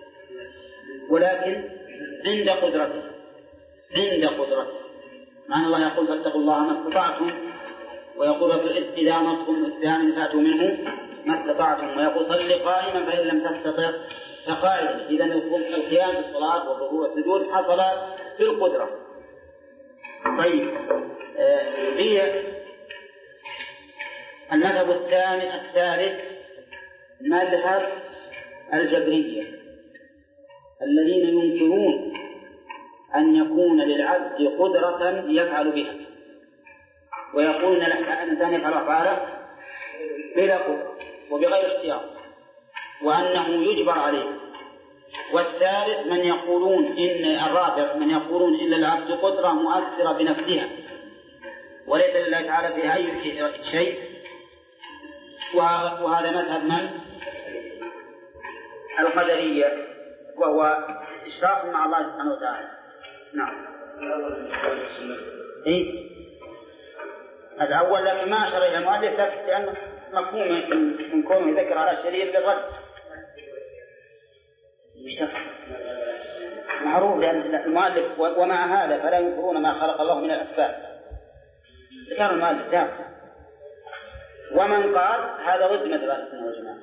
ولكن عند قدرته، عند قدرته. معنى الله يقول فاتقوا الله ما استطعتم، ويقول إذا أمرتكم بالإسلام فأتوا منه ما استطعتم، ويقول صل قائما فإن لم تستطع فقاعدا. إذن القيام بالصلاة والركوع والسجود حصل في القدرة. طيب، هي آه المذهب الثاني الثالث مذهب الجبرية، الذين ينكرون أن يكون للعبد قدرة يفعل بها، ويقولون أن الإنسان يفعل أفعاله بلا قدرة وبغير اختيار، وأنه يجبر عليه. والثالث من يقولون إن الرابع من يقولون إن العبد قدرة مؤثرة بنفسها وليس لله تعالى فيها أي شيء، وهذا مذهب من؟ القدرية، وهو إشراك مع الله سبحانه وتعالى. نعم. إيه؟ الأول لكن ما أشر إلى المؤلف لأنه مفهوم من كونه ذكر على الشرير للرد معروف، لأن المؤلف ومع هذا فلا ينكرون ما خلق الله من الأسباب. ذكر المؤلف ذاك. ومن قال هذا ضد مذهب السنة والجماعة.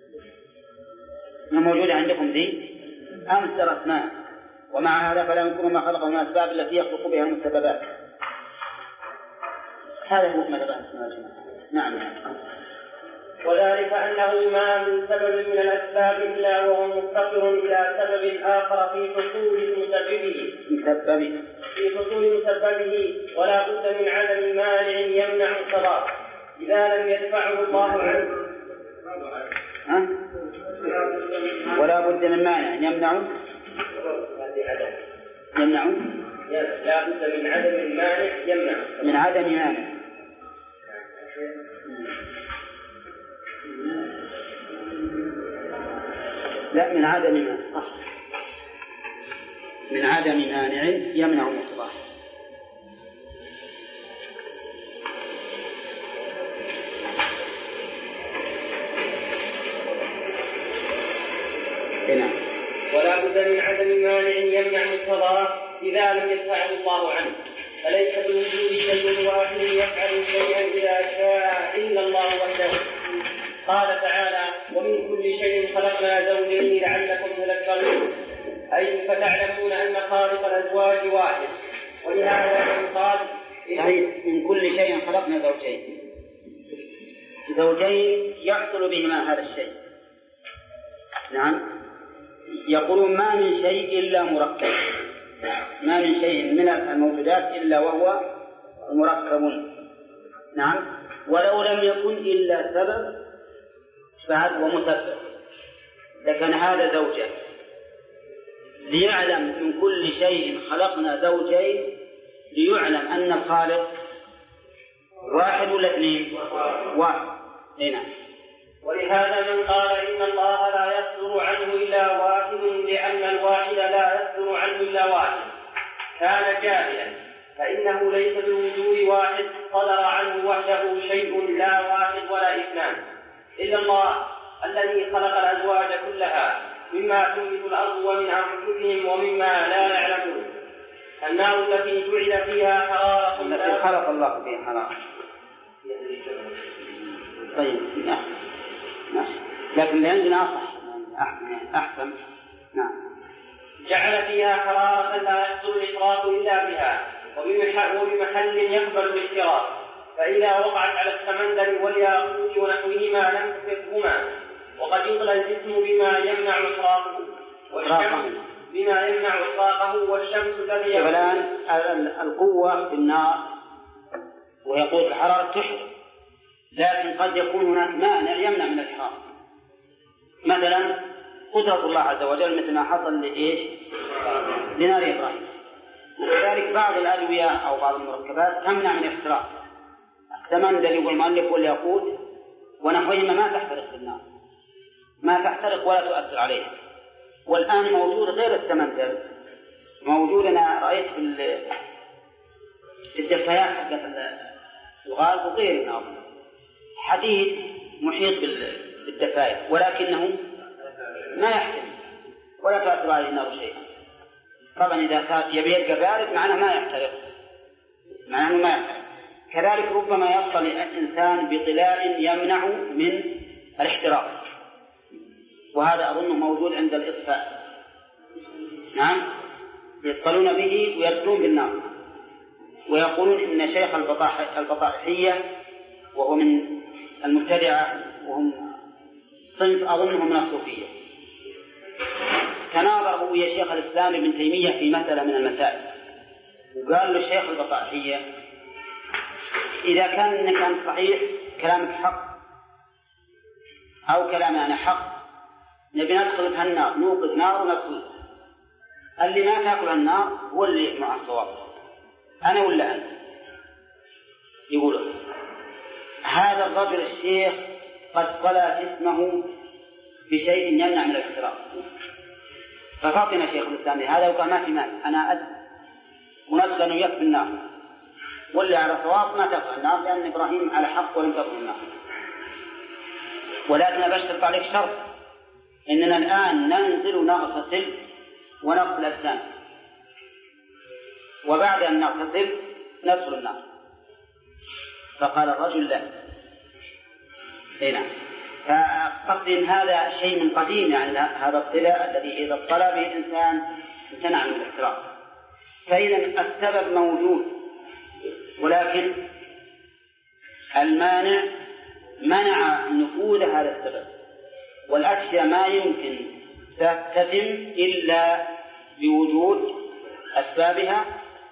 موجودة عندكم ذي أمس درسناه. ومع هذا فلا ينكرون ما خلق من الأسباب التي يخلق بها المسببات. هذا هو مذهب السنة والجماعة. نعم. وذلك أنه ما من سبب من الأسباب إلا وهو مفتقر إلى سبب آخر في حصول مسببه مسببه في حصول مسببه ولا بد من عدم مانع يمنع الصلاة إذا لم يدفعه الله عنه. ها؟ ولا بد من مانع يمنع يمنع لا بد من عدم مانع يمنع من عدم مانع. لا من عدم مانع من عدم مانع يمنع الصلاة. هنا ولا بد من عدم مانع يمنع الصلاة إذا لم يدفعه الله عنه، فليس بالوجود شيء واحد يفعل شيئا إذا شاء إلا الله وحده. قال تعالى: ومن كل شيء خلقنا زوجين لعلكم تذكرون، أي فتعلمون أن خالق الأزواج واحد. ولهذا قال: يعني من كل شيء خلقنا زوجين زوجين يحصل بهما هذا الشيء. نعم، يقولون ما من شيء إلا مركب، ما من شيء من الموجودات إلا وهو مركب. نعم، ولو لم يكن إلا سبب فهذا ومسبب لكن هذا زوجة. ليعلم من كل شيء خلقنا زوجين ليعلم أن الخالق واحد ولا اثنين؟ واحد. هنا ولهذا من قال إن الله لا يصدر عنه إلا واحد لأن الواحد لا يصدر عنه إلا واحد كان جاهلا، فإنه ليس بالوجود واحد صدر عنه وحده شيء لا واحد ولا اثنان إلا الله الذي خلق الأزواج كلها مما تنبت الأرض ومن أنفسهم ومما لا يعلمون. النار التي جعل فيها حرارة التي خلق الله فيها حرارة. طيب نعم ماشي، لكن اللي عندنا أصح أحسن. نعم، جعل فيها حرارة لا يحصل الإحراق إلا بها وبمحل يقبل الاحتراق، فإذا وقعت على السمندل والياقوت ونحوهما لم تفقهما. وقد يطلى الجسم بما يمنع إحراقه والشمس بما يمنع إحراقه والشمس الذي الآن القوة في النار وهي قوة الحرارة تحرق، لكن قد يكون هناك مانع يمنع من الإحراق. مثلا قدرة الله عز وجل مثل ما حصل لإيش؟ لنار إبراهيم. وكذلك بعض الأدوية أو بعض المركبات تمنع من الاحتراق. السمندل يقول المؤلف والياقوت ونحوهما ما تحترق في النار، ما تحترق ولا تؤثر عليها. والآن موجود غير السمندل، موجود أنا رأيت في الدفايات حقت الغاز وغير النار حديد محيط بالدفاية، ولكنه ما يحتمل ولا تؤثر عليه النار شيئا. طبعا إذا كان يبي يبقى بارد معناه ما يحترق، معناه ما يحترق. كذلك ربما يصل الإنسان بطلاء يمنع من الاحتراق، وهذا أظن موجود عند الإطفاء. نعم، يطلون به ويرتون بالنار، ويقولون إن شيخ البطاحية وهو من المبتدعة وهم صنف أظنه من الصوفية، تناظر هو يا شيخ الإسلام ابن تيمية في مسألة من المسائل، وقال له الشيخ البطاحية إذا كان إنك أنت صحيح كلامك حق أو كلام أنا حق نبي ندخل في النار، نوقد نار وندخل. اللي ما تأكل النار هو اللي مع الصواب، أنا ولا أنت؟ يقول هذا الرجل الشيخ قد طلع جسمه بشيء يمنع من الاحتراق، ففاطمة شيخ الإسلام هذا وقال ما في مال، أنا أدري وندخل وياك في النار، واللي على صواب ما تدخل النار لأن إبراهيم على حق ولم تدخل النار. ولكن أبشرط عليك شرط، إننا الآن ننزل ونغتسل ونغسل الأجسام، وبعد أن نغتسل ندخل النار. فقال الرجل لا. هنا فقصد هذا شيء من قديم، يعني هذا الطلاء الذي إذا اطلع به الإنسان امتنع من الاحتراق. فإذا السبب موجود، ولكن المانع منع نفوذ هذا السبب، والأشياء ما يمكن تتم إلا بوجود أسبابها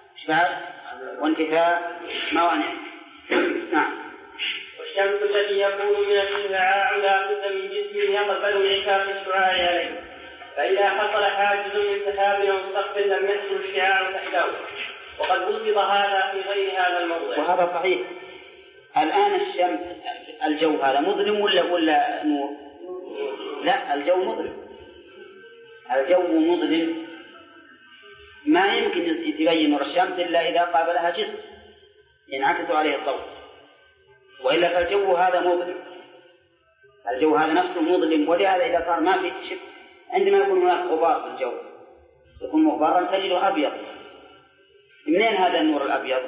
وانتفاء موانع. نعم. والشمس التي يكون من الشعاع لا بد من جسم يقبل انعكاس الشعاع عليه، فإذا حصل حاجز من سحاب أو سقف لم يحصل الشعاع تحته، وقد بسط هذا في غير هذا الموضع. وهذا صحيح. الآن الشمس الجو هذا مظلم ولا ولا نور؟ لا، الجو مظلم. الجو مظلم ما يمكن يتبين نور الشمس إلا إذا قابلها جسم ينعكس عليه الضوء، وإلا فالجو هذا مظلم. الجو هذا نفسه مظلم، ولهذا إذا صار ما في شك عندما يكون هناك غبار في الجو يكون غبارا تجده أبيض. منين هذا النور الأبيض؟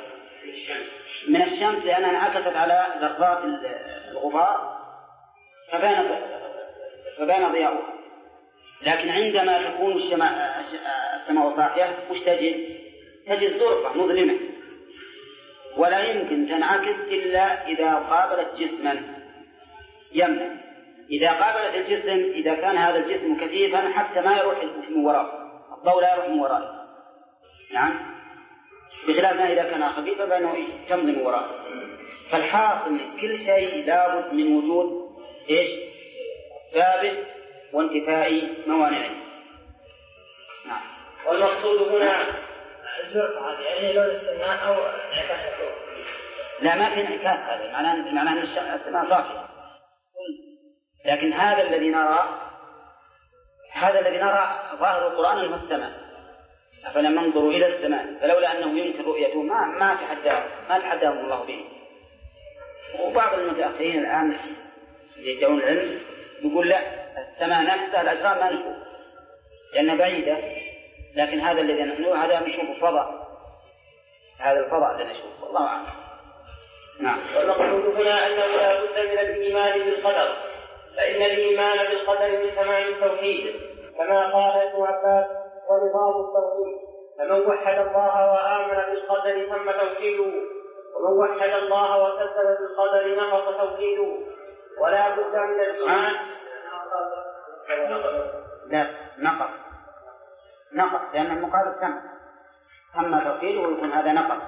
من الشمس، لأنها انعكست على ذرات الغبار فبان فبان ضياؤها. لكن عندما تكون السماء السماء صاحية وش تجد؟ تجد زرقة مظلمة ولا يمكن تنعكس إلا إذا قابلت جسما يمنع. إذا قابلت الجسم، إذا كان هذا الجسم كثيفا حتى ما يروح من وراءه، الضوء لا يروح من وراءه. نعم، بخلاف ما إذا كان خفيفا فإنه تمضي من وراءه. فالحاصل كل شيء لابد من وجود إيش؟ ثابت وانتفاء موانعه. نعم. والمقصود هنا الزرقة هذه يعني لون السماء أو انعكاس الضوء. لا، ما في انعكاس، هذا معناه معناه أن السماء صافية. لكن هذا الذي نرى هذا الذي نرى ظاهر القرآن هو السماء، أفلم ننظروا إلى السماء فلولا أنه يمكن رؤيته ما ما تحدى ما تحداهم الله به. وبعض المتأخرين الآن يدعون العلم يقول لا، السماء نفسها الأجرام ما نشوف لأنها بعيدة، لكن هذا الذي نحن هذا نشوف الفضاء، هذا الفضاء الذي نشوفه، والله أعلم. نعم. والمقصود هنا أنه لا بد من الإيمان بالقدر، فإن الإيمان بالقدر من تمام التوحيد، كما قال ابن عباس ونظام التوحيد. فمن وحد الله وآمن بالقدر تم توحيده، ومن وحد الله وكذب بالقدر نقص توحيده. ولا بد من الإيمان. لا، نقص نقص لأن المقابل تم تم توحيده ويكون هذا نقص.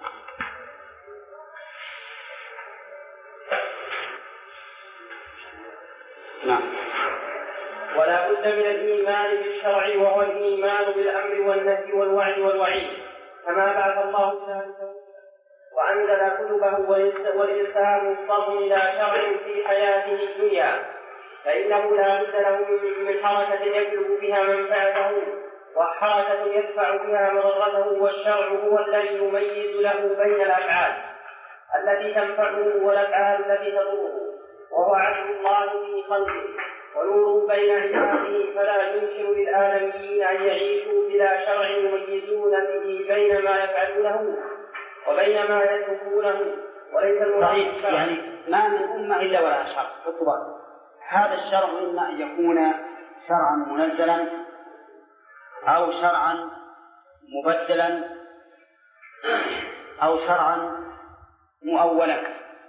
نعم. ولا بد من الإيمان بالشرع، وهو الإيمان بالأمر والنهي والوعد والوعيد، كما بعث الله ذلك وأنزل كتبه، والإنسان مضطر إلى شرع في حياته الدنيا، فإنه لا بد له من حركة يبلغ بها منفعته وحركة يدفع بها مضرته، والشرع هو الذي يميز له بين الأفعال التي تنفعه والأفعال التي تضره، وهو عدل الله في خلقه ونور بين عباده، فلا يمكن للآدميين أن يعيشوا بلا شرع يميزون به بين ما يفعلونه وبين ما يتركونه. وليس المراد يعني ما من أمة إلا ولا شرع. هذا الشرع إما أن يكون شرعا منزلا أو شرعا مبدلا أو شرعا مؤولا.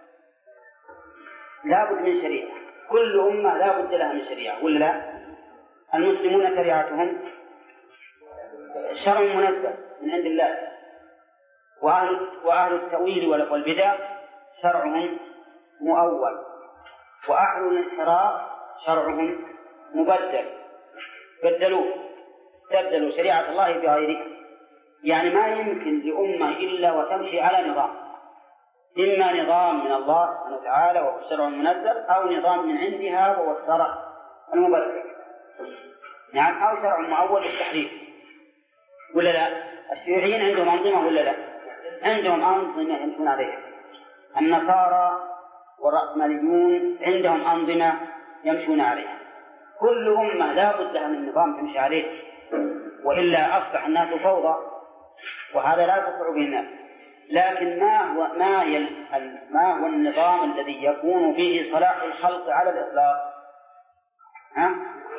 لا بد من شريعة، كل أمة لا بد لها من شريعة، ولا لا؟ المسلمون شريعتهم شرع منزل من عند الله، وأهل, وأهل التأويل والبدع شرعهم مؤول، وأهل الانحراف شرعهم مبدل، بدلوه تبدلوا شريعة الله بغيره. يعني ما يمكن لأمة إلا وتمشي على نظام، إما نظام من الله سبحانه وتعالى وهو الشرع المنزل، أو نظام من عندها وهو الشرع المبدل، نعم، أو شرع مؤول للتحريف، ولا لا؟ الشيوعيين عندهم أنظمة ولا لا؟ عندهم أنظمة يمشون عليها. النصارى والرأسماليون عندهم أنظمة يمشون عليها. كل أمة لا بد لها من نظام تمشي عليه، وإلا أصبح الناس فوضى، وهذا لا تسع به الناس. لكن ما هو ما, يل... ما هو النظام الذي يكون به صلاح الخلق على الإطلاق؟ ها؟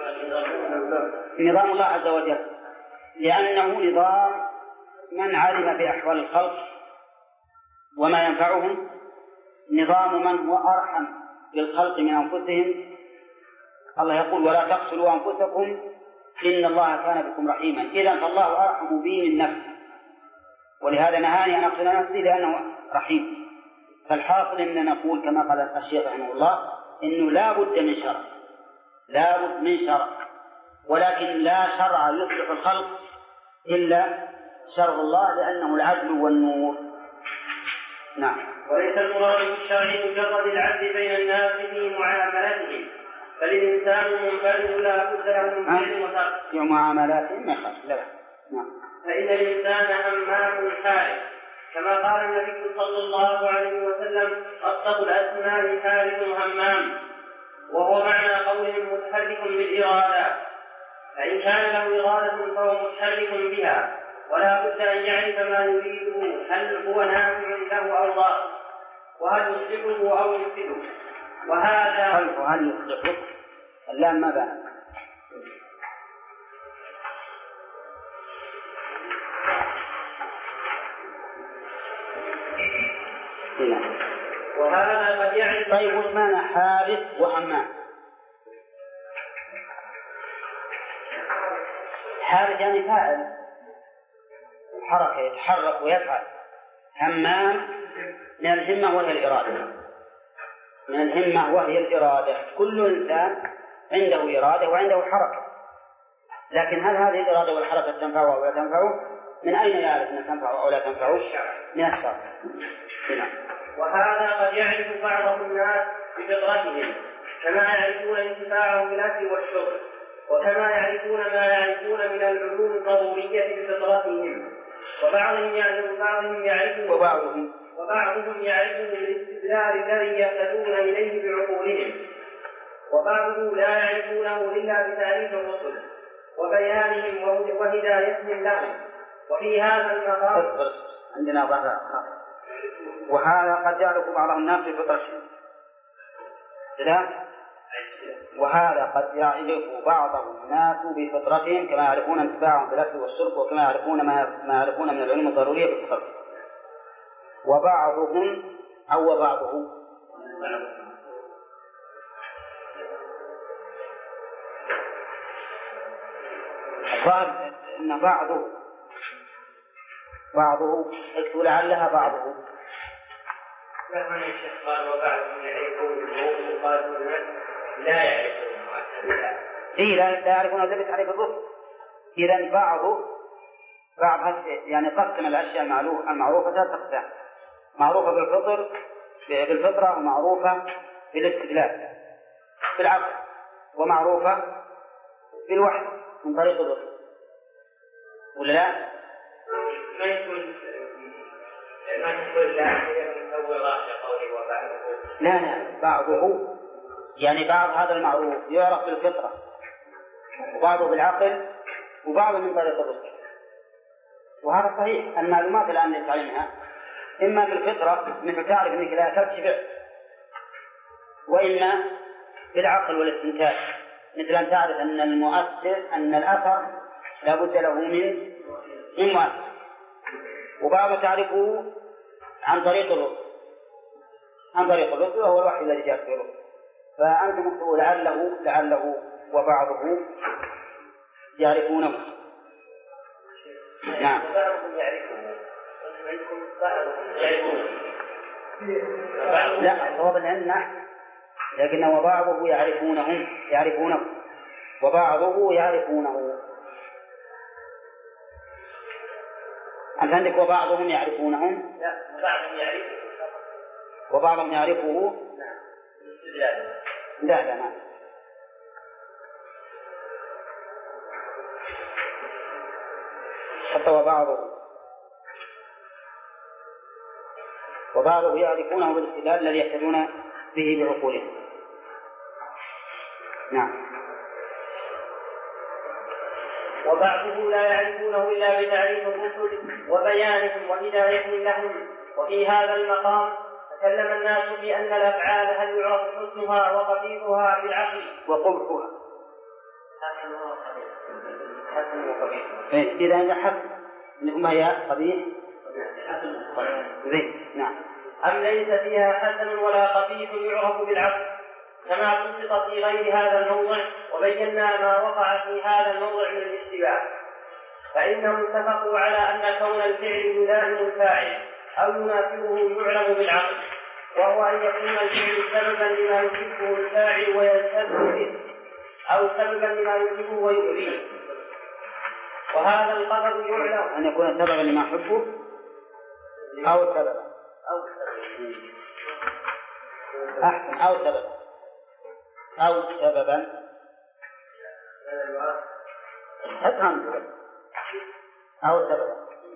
نظام الله عز وجل، لأنه نظام من علم بأحوال الخلق وما ينفعهم، نظام من هو أرحم بالخلق من أنفسهم. الله يقول ولا تقتلوا أنفسكم إن الله كان بكم رحيما. إذن فالله أرحم بي من نفسي، ولهذا نهاني أن أقتل نفسي لأنه رحيم. فالحاصل أن نقول كما قال الشيخ رحمه الله إنه لا بد من شرع، لا بد من شرع، ولكن لا شرع يصلح الخلق إلا شرع الله لأنه العدل والنور. نعم. وليس المراد بالشرع مجرد العدل بين الناس في معاملتهم، بل الإنسان منفرد لا بد له من فعل وترك. في معاملاتهم ما يخالف لا بأس. نعم. فإن الإنسان همام حارث، كما قال النبي صلى الله عليه وسلم أصدق الأسماء حارث همام، وهو معنى قولهم متحرك بالإرادة، فإن كان له إرادة فهو متحرك بها، ولا بد أن يعرف ما يريده، هل هو نافع له أو ضار، وهل يصلحه أو يفسده. وهذا هل يصلحه اللام ما بان. وهذا قد يعرف. طيب وش معنى حارث وهمام؟ حارث يعني فاعل حركة يتحرك ويفعل. همام من الهمة وهي الإرادة، من الهمة وهي الإرادة. كل إنسان عنده إرادة وعنده حركة، لكن هل هذه الإرادة والحركة تنفعه أو لا تنفعه؟ من أين يعرف أن تنفعه أو لا تنفعه؟ من الشرع. وهذا قد يعرف بعض الناس بفطرتهم، كما يعرفون انتفاعهم بالأكل والشرب، وكما يعرفون ما يعرفون من العلوم الضرورية بفطرتهم. وبعضهم يعرف بعضهم يعرفون وبعضهم وبعضهم يعرفون بالاستدلال الذي يهتدون إليه بعقولهم، وبعضهم لا يعرفونه إلا بتعريف الرسل وبيانهم وهدايتهم لهم. وفي هذا المقام عندنا بعض خاطئ. وهذا قد يعرف بعض الناس بفطرتهم، وهذا قد يعرف بعض الناس بفطرتهم كما يعرفون انتفاعهم بالأكل والشرب، وكما يعرفون ما يعرفون من العلوم الضرورية بالفطرة. وبعضهم أو بعضه قال إن بعضه بعضه اكتب لعلها بعضه. لما الشيخ قال وبعضهم يعرفون الروح وقالوا لا يعرفون إيه لا يعرفون ذلك تعريف الرسل. إذن بعضه بعض يعني قسم الأشياء المعروفة ثلاث أقسام: معروفة بالفطر بالفطرة، ومعروفة بالاستدلال بالعقل، ومعروفة بالوحي من طريق الرسل. ولا لا؟ ما يكون ما تقول لا يسوي راجع قولي وبعضه. لا لا بعضه يعني بعض هذا المعروف يعرف بالفطرة، وبعضه بالعقل، وبعضه من طريق الرسل. وهذا صحيح. المعلومات الآن اللي تعلمها إما بالفطرة مثل تعرف أنك لا تشبع، وإما بالعقل والاستنتاج مثل أن تعرف أن المؤثر أن الأثر لا بد له من مؤثر. وبعضه تعرفه عن طريق الرسل عن طريق الرسل وهو الوحي الذي جاء في الرسل. فأنتم اكتبوا لعله لعله وبعضه يعرفونه. نعم. وبعضهم يعرفونه ومنكم بعضهم يعرفونه. لا الصواب عندنا لكن وبعضه يعرفونه يعرفونه وبعضه يعرفونه. أنت عندك وبعضهم يعرفونهم؟ لا وبعضهم يعرفه وبعضهم يعرفه. لا لا ما حتى وبعضه وبعضه يعرفونه بالاستدلال الذي يهتدون به بعقولهم. نعم. وبعضه لا يعرفونه إلا بتعريف الرسل وبيانهم وهدايتهم لهم. وفي هذا المقام تكلم الناس بأن الأفعال هل يعرف حسنها وقبيحها بالعقل وقبحها حسنها وقبيحها. إذا إذا حسن إنكم هي قبيح زين. نعم. أم ليس فيها حسن ولا قبيح يعرف بالعقل كما بسط في غير هذا الموضع، وبينا ما وقع في هذا الموضع من الاشتباه. فإنهم اتفقوا على أن كون الفعل يلازم الفاعل أو ينافره يعلم بالعقل، وهو أن يكون الفعل سببا لما يحبه الفاعل ويلتزم به، أو سببا لما يحبه ويؤذيه. وهذا القدر يعلم أن يكون سببا لما يحبه أو سببا أو سببا أحسن أو سببا أو سببا أفهم أو سببا.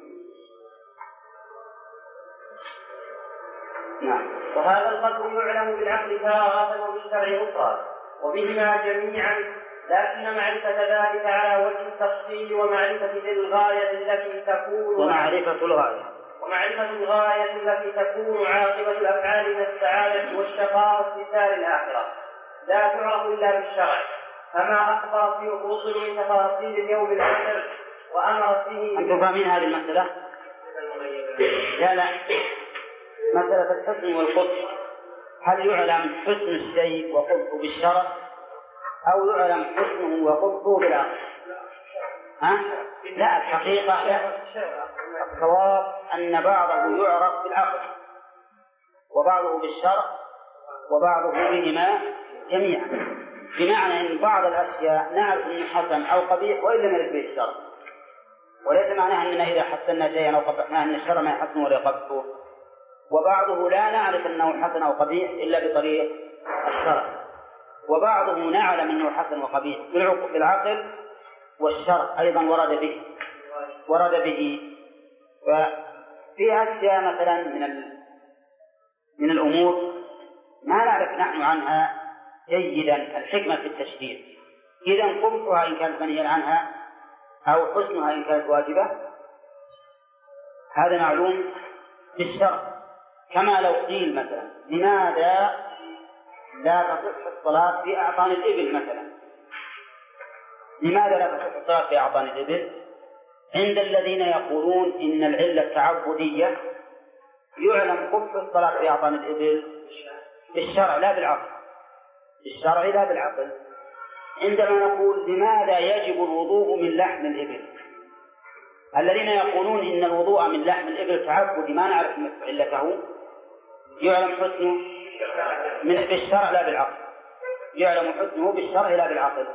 نعم. وهذا القدر يعلم بالعقل تارة وبالشرع أخرى، وبهما جميعا، لكن معرفة ذلك على وجه التفصيل ومعرفة الغاية التي تكون ومعرفة الغاية ومعرفة الغاية التي تكون عاقبة الأفعال من السعادة والشقاء في دار الآخرة لا تعرف إلا بالشرع، كما أخبر في الرسل من تفاصيل اليوم الآخر وأمر به. أنتم فاهمين هذه المسألة؟ لا لا مسألة الحسن والقبح، هل يعلم حسن الشيء وقبحه بالشرع أو يعلم حسنه وقبحه بالعقل؟ ها؟ لا الحقيقة لا. الصواب أن بعضه يعرف بالعقل وبعضه بالشرع وبعضه بهما جميعا، بمعنى أن بعض الأشياء نعرف أنه حسن أو قبيح وإن لم يرد به الشرع، وليس معناها أننا إذا حسنا شيئا أو قبحناه أن الشرع ما يحسن ولا يقبحه. وبعضه لا نعرف أنه حسن أو قبيح إلا بطريق الشرع، وبعضه نعلم أنه حسن وقبيح بالعقل، والشرع أيضا ورد به ورد به وفي أشياء مثلا من من الأمور ما نعرف نحن عنها جيدا الحكمة في التشريع، إذن قبحها إن كانت منهيا عنها أو حسنها إن كانت واجبة هذا معلوم بالشرع. كما لو قيل مثلا لماذا لا تصح الصلاة في أعطان الإبل مثلا، لماذا لا تصح الصلاة في أعطان الإبل؟ عند الذين يقولون إن العلة التعبدية يعلم قبح الصلاة في أعطان الإبل بالشرع لا بالعقل، بالشرع لا بالعقل. عندما نقول لماذا يجب الوضوء من لحم الإبل، الذين يقولون إن الوضوء من لحم الإبل تعبدي ما نعرف علته يعلم حسنه من بالشرع لا بالعقل، يعلم حسنه بالشرع لا بالعقل.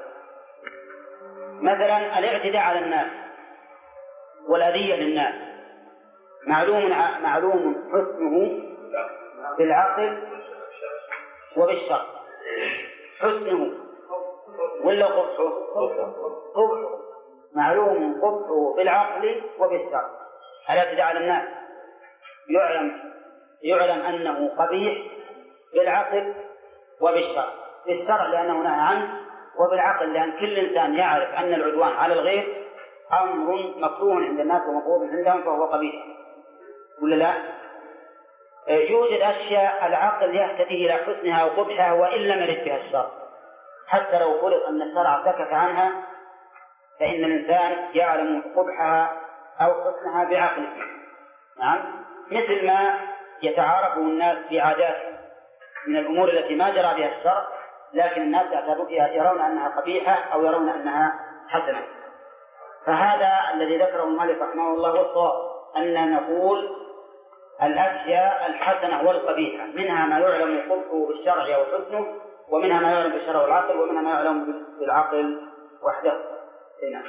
مثلا الاعتداء على الناس والأذية للناس معلوم معلوم حسنه بالعقل وبالشرع، حسنه ولا قبحه؟ قبحه معلوم قبحه بالعقل وبالشرع. الاعتداء على الناس يعلم يعلم أنه قبيح بالعقل وبالشرع، بالشرع لأنه نهى عنه، وبالعقل لأن كل إنسان يعرف أن العدوان على الغير أمر مكروه عند الناس ومبغوض عندهم فهو قبيح ولا لا؟ يوجد أشياء العقل يهتدي إلى حسنها وقبحها وإن لم يرد بها الشرع، حتى لو فرض أن الشرع سكت عنها فإن الإنسان يعلم قبحها أو حسنها بعقله. نعم، مثل ما يتعارف الناس في عادات من الأمور التي ما جرى بها الشرع لكن الناس يرون أنها قبيحة أو يرون أنها حسنة. فهذا الذي ذكره المؤلف رحمه الله والصواب أن نقول الأشياء الحسنة والقبيحة منها ما يعلم قبحه بالشرع أو حسنه، ومنها ما يعلم بالشرع والعقل، ومنها ما يعلم بالعقل وحده. هنا.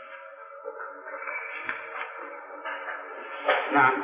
نعم.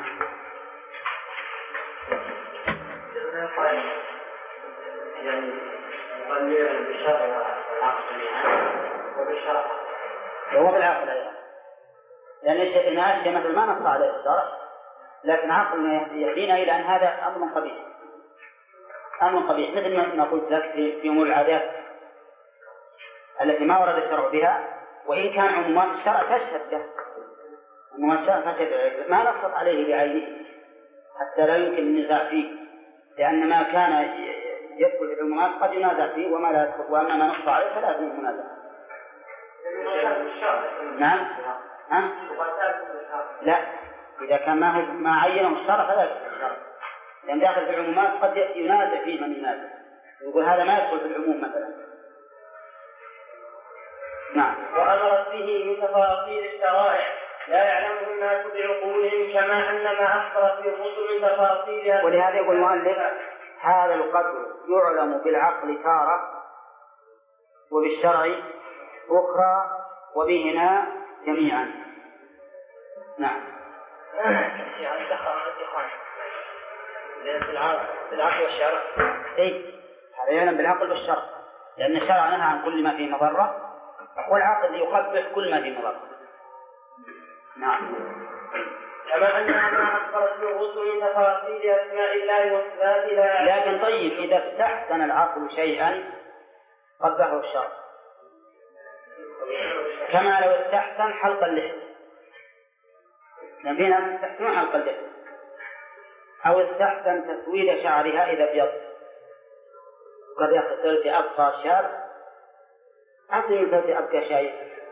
يعني يقلل بالشرع وبالشرع هو بالعقل أيضا، لأن الأشياء مثل ما نص عليه الشرع لكن عقلنا يهدينا إلى أن هذا أمر قبيح، أمر قبيح مثل ما قلت لك في أمور العادات التي ما ورد الشرع بها وإن كان عمومات الشرع تشهد به، عمومات الشرع تشهد ما نصت عليه بعينه حتى لا يمكن النزاع فيه، لأن ما كان يدخل في العمومات قد ينازع فيه وما لا يدخل، وأما ما نص عليه فلا يكون منازع. نعم. ها؟ لا، إذا كان ما ما عينه الشرع فلا يكون الشرع، لأن داخل في العمومات قد ينازع فيه من ينازع. يقول هذا ما يدخل في العموم مثلا. نعم. وأمرت به من تفاصيل الشرائع لا يعلمه الناس بعقولهم كما أن ما أخبرت به الرسل من تفاصيلها. ولهذا يقول المؤلف هذا القدر يعلم بالعقل تارة وبالشرع أخرى وبهما جميعا. نعم. يعني دخل الاتقان بالعقل والشرع. إيه هذا يعلم بالعقل والشرع، لأن الشرع نهى عن كل ما فيه مضرة والعقل يقبح كل ما فيه مضرة. نعم. كما أنها ما أخبرت به الرسل من تفاصيل أسماء الله وصفاته. لكن طيب إذا استحسن العقل شيئا قبحه الشرع، كما لو استحسن حلق اللحية، لأن في ناس يستحسنون حلق اللحية، أو استحسن تسويد شعرها إذا ابيض، قد يخسر في أبقى شاب أعطي في أبقى شايب.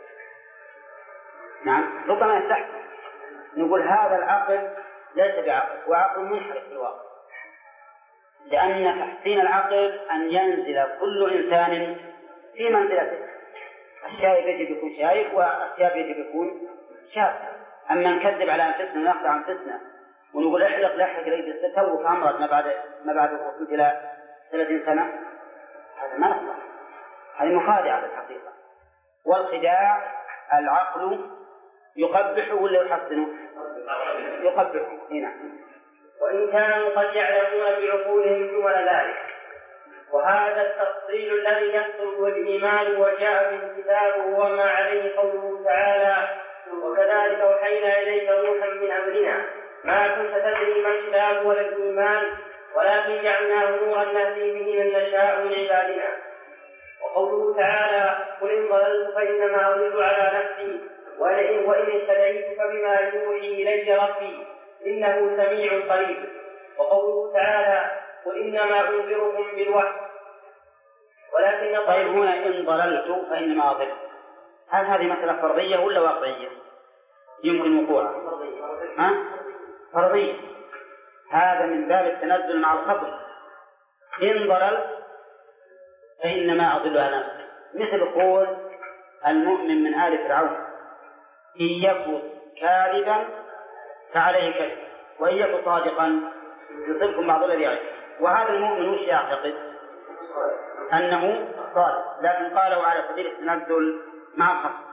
نعم ربما يستحسن. نقول هذا العقل ليس بعقل، وعقل منحرف في الواقع، لأن تحسين العقل أن ينزل كل إنسان في منزلته. الشايب يجب يكون شايب والشاب يجب يكون شاب. أما نكذب على أنفسنا ونخدع أنفسنا ونقول احلق لحية ليس توك عمرت ما بعد ما بعد وصلت إلى ثلاثين سنة، هذا ما نصلح، هذه مخادعة بالحقيقة. والخداع العقل يقبحه ولا يحسنه؟ يقبحه. هنا وإن كانوا قد يعلمون بعقولهم جمل ذلك. وهذا التفصيل الذي يحصل بالإيمان وجاء به الكتاب وما عليه قوله تعالى وكذلك أوحينا إليك روحا من أمرنا ما كنت تدري ما الكتاب ولا الإيمان ولكن جعلناه نورا نهدي به من نشاء من عبادنا. وقوله تعالى قل إن ضللت فإنما أضل على نفسي وإن اهتديت فبما يوحي إلي ربي إنه سميع قريب. وقوله تعالى قل إنما أنذركم بالوحي ولكن. طيب هنا إن ضللت فإنما أضل، هل هذه مسألة فرضية ولا واقعية؟ يمكن وقوعها ها؟ فرضية. هذا من باب التنزل مع الخطر. إن ضللت فإنما أضل على نفسي، مثل قول المؤمن من آل فرعون إن يكن كاذبا فعليه كذب وإن يكن صادقا يصيبكم بعض الذي يعرف. وهذا المؤمن وش يعتقد؟ أنه صادق، لكن قالوا على سبيل التنزل مع الخطر.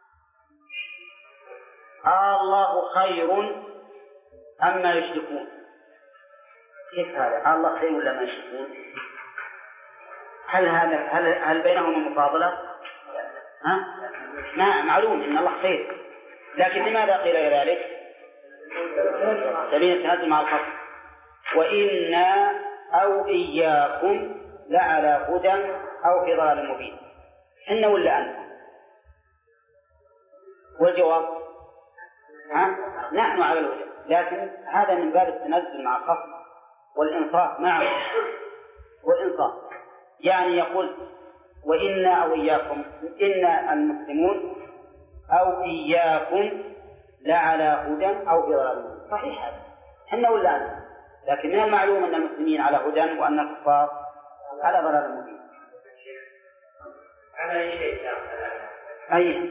آه الله خير أما يشركون. كيف هذا؟ آه الله خير ولا ما يشركون؟ هل هذا هل هل بينهم مفاضلة؟ ها؟ ما معلوم إن الله خير، لكن لماذا قيل ذلك؟ سبيل التنزل مع الخطر. وإنا أو إياكم لعلى هدى أو في ضلال مبين. إن ولا أنت؟ والجواب ها؟ نحن على الهدى، لكن هذا من باب التنزل مع الخطر والإنصاف معه. والإنصاف يعني يقول وإنا أو إياكم، إنا المسلمون أو إياكم لعلى هدى أو في ضلال مبين. صحيح هذا إن ولا أنت، لكن من المعلوم أن المسلمين على هدى وأن الكفار على ضلال مبين. على أي شيء؟ أي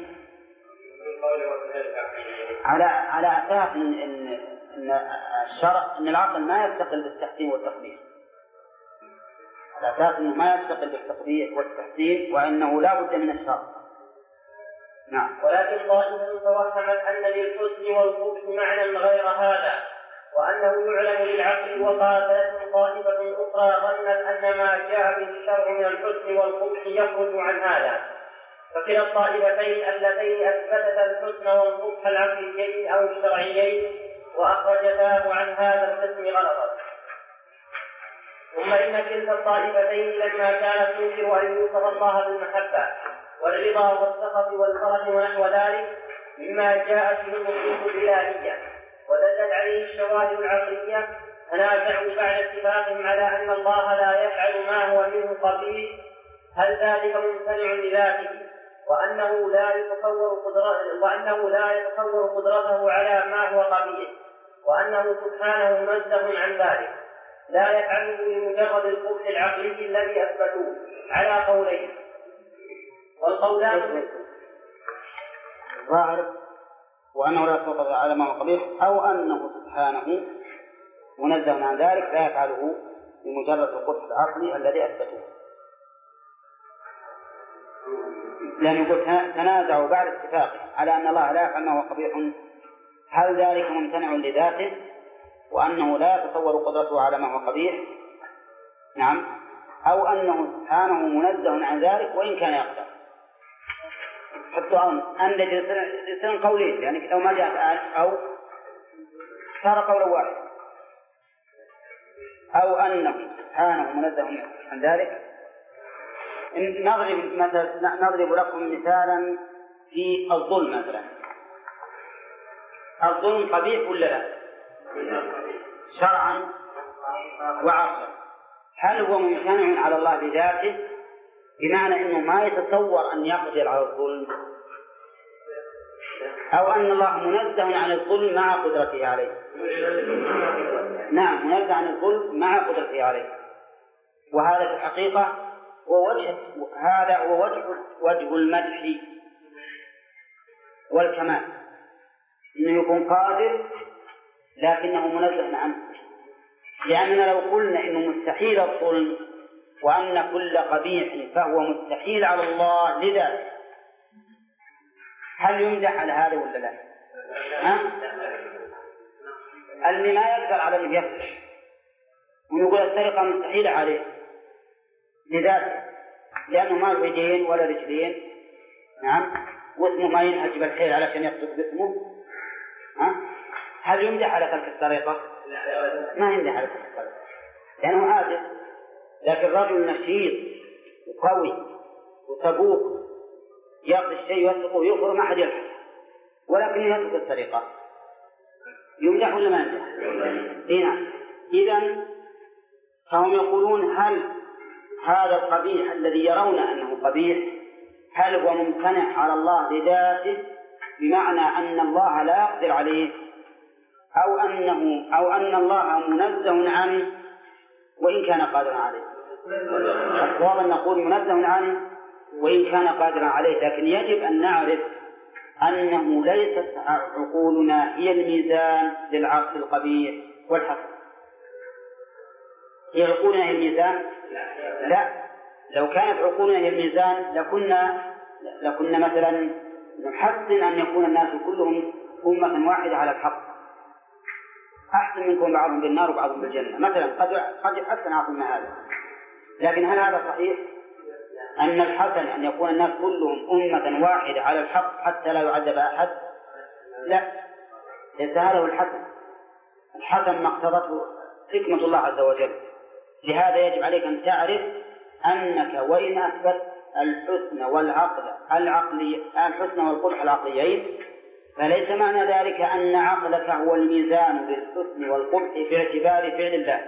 على على أساس إن إن إن الشرع إن العقل ما يستقل بالتحسين والتقبيح، على أساس إنه ما يستقل بالتقبيح والتحسين وأنه لا بد من الشرع. نعم. ولكن طائفة توهمت أن للحسن والقبح معنى غير هذا وأنه يعلم بالعقل، وقاتلت طائفة أخرى ظنت أن ما جاء به الشرع من الحسن والقبح يخرج عن هذا. فكلا الطائفتين اللتين أثبتتا الحسن والقبح العقليين أو الشرعيين وأخرجتاه عن هذا القسم غلطت. ثم إن كلتا الطائفتين لما كانت تنكر أن يوصف الله بالمحبة والرضا والسخط والفرح ونحو ذلك مما جاءت به النصوص الإلهية ودلت عليه الشواهد العقلية، تنازعوا بعد اتفاقهم على أن الله لا يفعل ما هو منه قبيح، هل ذلك ممتنع لذاته وأنه لا يتصور قدرته وأنه لا يتصور قدرته على ما هو قبيح، وأنه سبحانه منزه عن ذلك. لا يفعله لمجرد القبح العقلي الذي أثبتوه على قولين. والقولان ظاهر وأنه لا يستطيع على ما هو قبيح، أو أنه سبحانه منزه عن ذلك لا يفعله بمجرد القبح العقلي الذي أثبتوه. لأن يقول تنازعوا بعد اتفاقه على أن الله لا يفعل ما هو قبيح، هل ذلك ممتنع لذاته وأنه لا يتصور قدرته على ما هو قبيح؟ نعم. أو أنه سبحانه منزه عن ذلك وإن كان يقدر. حتى أن لسان قولين، يعني لو ما جاء الآن أو صار قولا واحد، أو أنه سبحانه منزه عن ذلك. نضرب مثلا نضرب لكم مثالا في الظلم مثلا. الظلم قبيح ولا لا؟ شرعا وعقلا. هل هو ممتنع على الله بذاته بمعنى أنه ما يتصور أن يقدر على الظلم، أو أن الله منزه عن الظلم مع قدرته عليه؟ نعم، منزه عن الظلم مع قدرته عليه. وهذا في الحقيقة هو وجه هذا هو وجه وجه المدح والكمال، إنه يكون قادر لكنه منزه عنه. لأننا لو قلنا إنه مستحيل الظلم وأن كل قبيح فهو مستحيل على الله لذا، هل يمدح على هذا ولا لا؟ ها؟ اللي ما يقدر على اللي يقدر، ونقول السرقة مستحيلة عليه لذاته لأنه ما له يدين ولا رجلين، نعم، واسمه ما ينهج بالحيل علشان يقصد باسمه. ها؟ هل يمدح على ترك السرقة؟ ما يمدح على ترك السرقة لأنه عاجز. لكن رجل نشيط وقوي وسبوق يأخذ الشيء يسرقه ويخبر ما أحد يلحق، ولكن يترك السرقة، يمدح ولا ما يمدح؟ هنا إذن فهم يقولون هل هذا القبيح الذي يرون أنه قبيح هل هو ممتنع على الله لذاته بمعنى أن الله لا يقدر عليه، أو أنه أو أن الله منزه عنه وإن كان قادرا عليه؟ الصواب أن نقول منزه عنه وإن كان قادرا عليه، لكن يجب أن نعرف أنه ليست عقولنا هي الميزان للعقل القبيح والحسن. هي عقولنا هي الميزان؟ لا، لو كانت عقولنا هي الميزان لكنا لكنا مثلا نحسن أن يكون الناس كلهم أمة واحدة على الحق، أحسن منكم بعضهم بالنار وبعضهم بالجنة مثلا، قد قد يحسن عقلنا هذا. لكن هل هذا صحيح؟ أن الحسن أن يكون الناس كلهم أمة واحدة على الحق حتى لا يعذب أحد؟ لا، ليس هذا هو الحسن. الحسن ما اقتضته حكمة الله عز وجل. لهذا يجب عليك أن تعرف أنك وإن أثبت الحسن والعقل العقلي الحسن والقبح العقليين، فليس معنى ذلك أن عقلك هو الميزان للحسن والقبح في اعتبار فعل الله،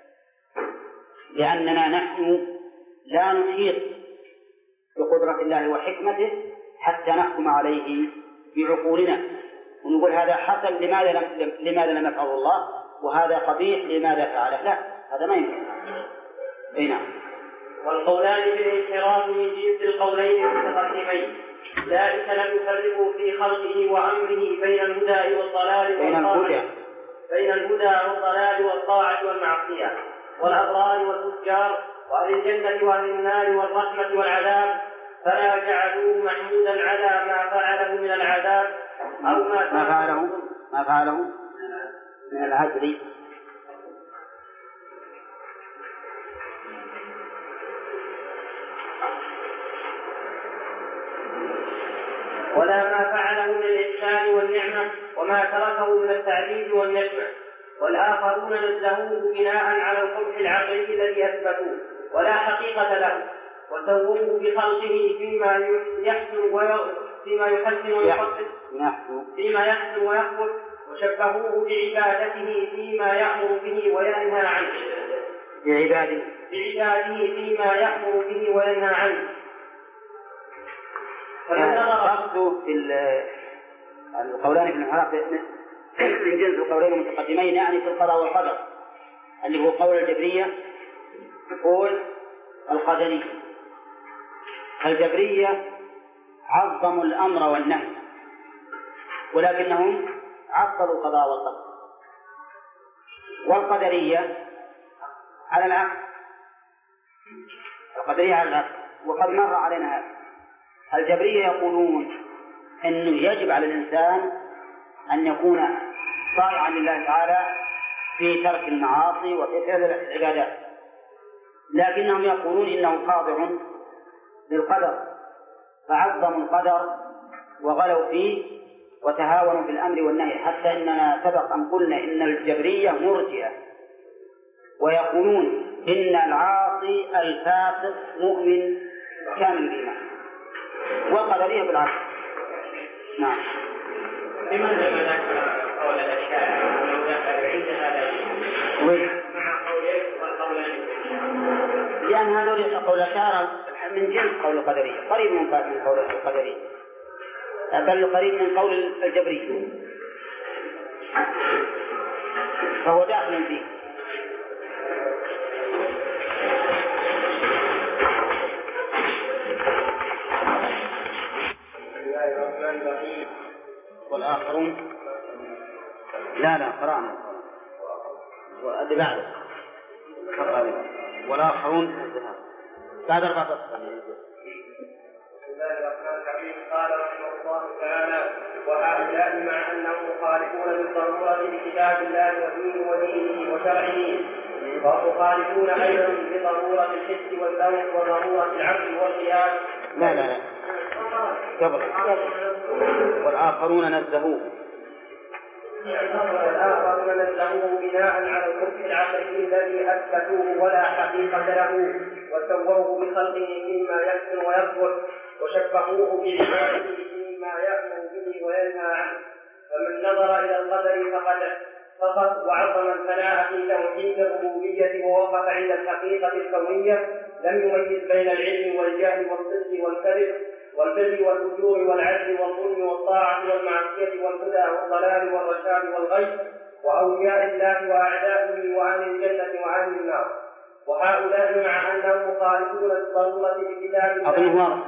لأننا نحن لا نحيط بقدرة الله وحكمته حتى نحكم عليه بعقولنا ونقول هذا حسن لماذا لم لماذا لم يفعله الله، وهذا قبيح لماذا فعله. لا، هذا ما يمكن. اي نعم. والقولان بالانحراف من جنس القولين المتقدمين، ذلك لم يفرقوا في خلقه وامره بين الهدى والضلال بين الهدى بين الهدى والضلال والطاعه والمعصيه والابرار والفجار واهل الجنه واهل النار والرحمه والعذاب، فلا جعلوه محمودا على ما فعله من العذاب او ما, ما فعله ما فعله من العدل ولا ما فعله من الإحسان والنعمة وما تركه من التعذيب والنجمة. والآخرون نزهوه بناء على القبح العقلي الذي أثبتوه ولا حقيقة له، وسووه بخلقه فيما يحسن فيما يحسن ويقصد فيما يحسن ويقصد، وشبهوه بعبادته فيما يأمر به وينهى عنه بعباده بعباده فيما يأمر به وينهى عنه. قصده في القولان في الانحراف من جنس القولين المتقدمين، يعني في القضاء والقدر، اللي هو قول الجبرية قول القدرية. الجبرية عظموا الأمر والنهي ولكنهم عطلوا القضاء والقدر، والقدرية على العكس، القدرية على العكس، وقد مر علينا هذا. الجبرية يقولون أنه يجب على الإنسان أن يكون طائعا لله تعالى في ترك المعاصي وفي فعل العبادات، لكنهم يقولون إنه خاضع للقدر، فعظموا القدر وغلوا فيه وتهاونوا في الأمر والنهي، حتى إننا سبق أن قلنا إن الجبرية مرجئة ويقولون إن العاصي الفاسق مؤمن كامل الإيمان، والقدرية بالعكس. نعم. لماذا ما ذكر قول الأشاعرة ولو ذكر عند هذا مع قوله والقولين؟ لأن هذا قول الأشاعرة من جنس قول القدرية، قريب من قول القدرية، بل قريب من قول الجبرية، فهو داخل فيه. والآخرون لا لا قرأنا واللي بعده والآخرون بعد أربعة أصحاب. بسم الله الرحمن الرحيم. قال رحمه الله تعالى: وهؤلاء مع أنهم مخالفون بالضرورة لكتاب الله ودينه ودينه وشرعه، ومخالفون أيضا بضرورة الحس والذوق وضرورة العقل والقياس. لا لا لا قبل والآخرون نزهوه والآخرون نزهوه بناء على الحكم العقلي الذي أثبتوه ولا حقيقة له، وسووه بخلقه مما يحسن ويكبر، وشبهوه بعباده مما يأمر به وينهى عنه. فمن نظر إلى القدر فقد فقط وعظم الفناء في توحيد الربوبية ووقف عند الحقيقة الكونية، لم يميز بين العلم والجهل والصدق والكذب والبر والفجور والعدل والظلم والطاعة والمعصية والهدى والضلال والرشاد والغي، وأولياء الله وأعدائه وأهل الجنة وأهل النار. وهؤلاء مع أنهم مخالفون الضرورة بكتاب الله. أظن واضح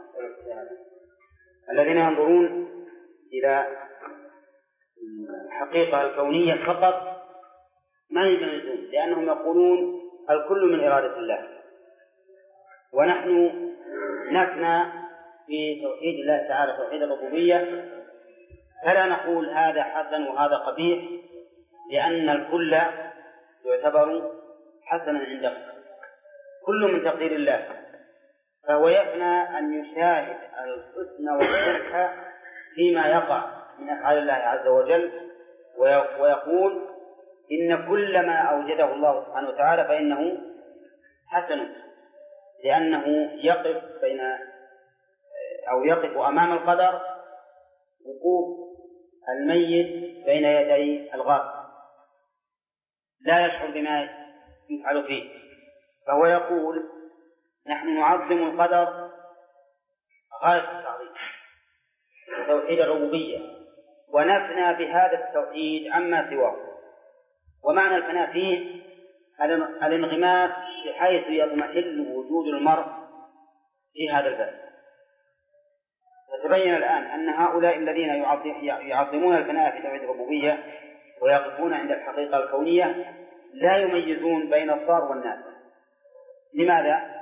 الذين ينظرون إلى الحقيقة الكونية فقط ما يميزون، لأنهم يقولون الكل من إرادة الله، ونحن نثنى في توحيد الله تعالى توحيد الربوبية، فلا نقول هذا حسن وهذا قبيح، لأن الكل يعتبر حسنا عندهم، كل من تقدير الله، فهو يفنى أن يشاهد الحسن والقبح فيما يقع من أفعال الله عز وجل، ويقول إن كل ما أوجده الله سبحانه وتعالى فإنه حسن، لأنه يقف بين أو يقف أمام القدر وقوف الميت بين يدي الغافل، لا يشعر بما يفعل فيه، فهو يقول نحن نعظم القدر غاية التعظيم توحيد الربوبية، ونفنى بهذا التوحيد عما سواه. ومعنى الفناء فيه الانغماس بحيث يضمحل وجود المرء في هذا الباب. فتبين الآن أن هؤلاء الذين يعظمون الفناء في توحيد الربوبية ويقفون عند الحقيقة الكونية لا يميزون بين الضار والنافع. لماذا؟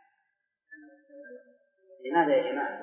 لماذا يا جماعة؟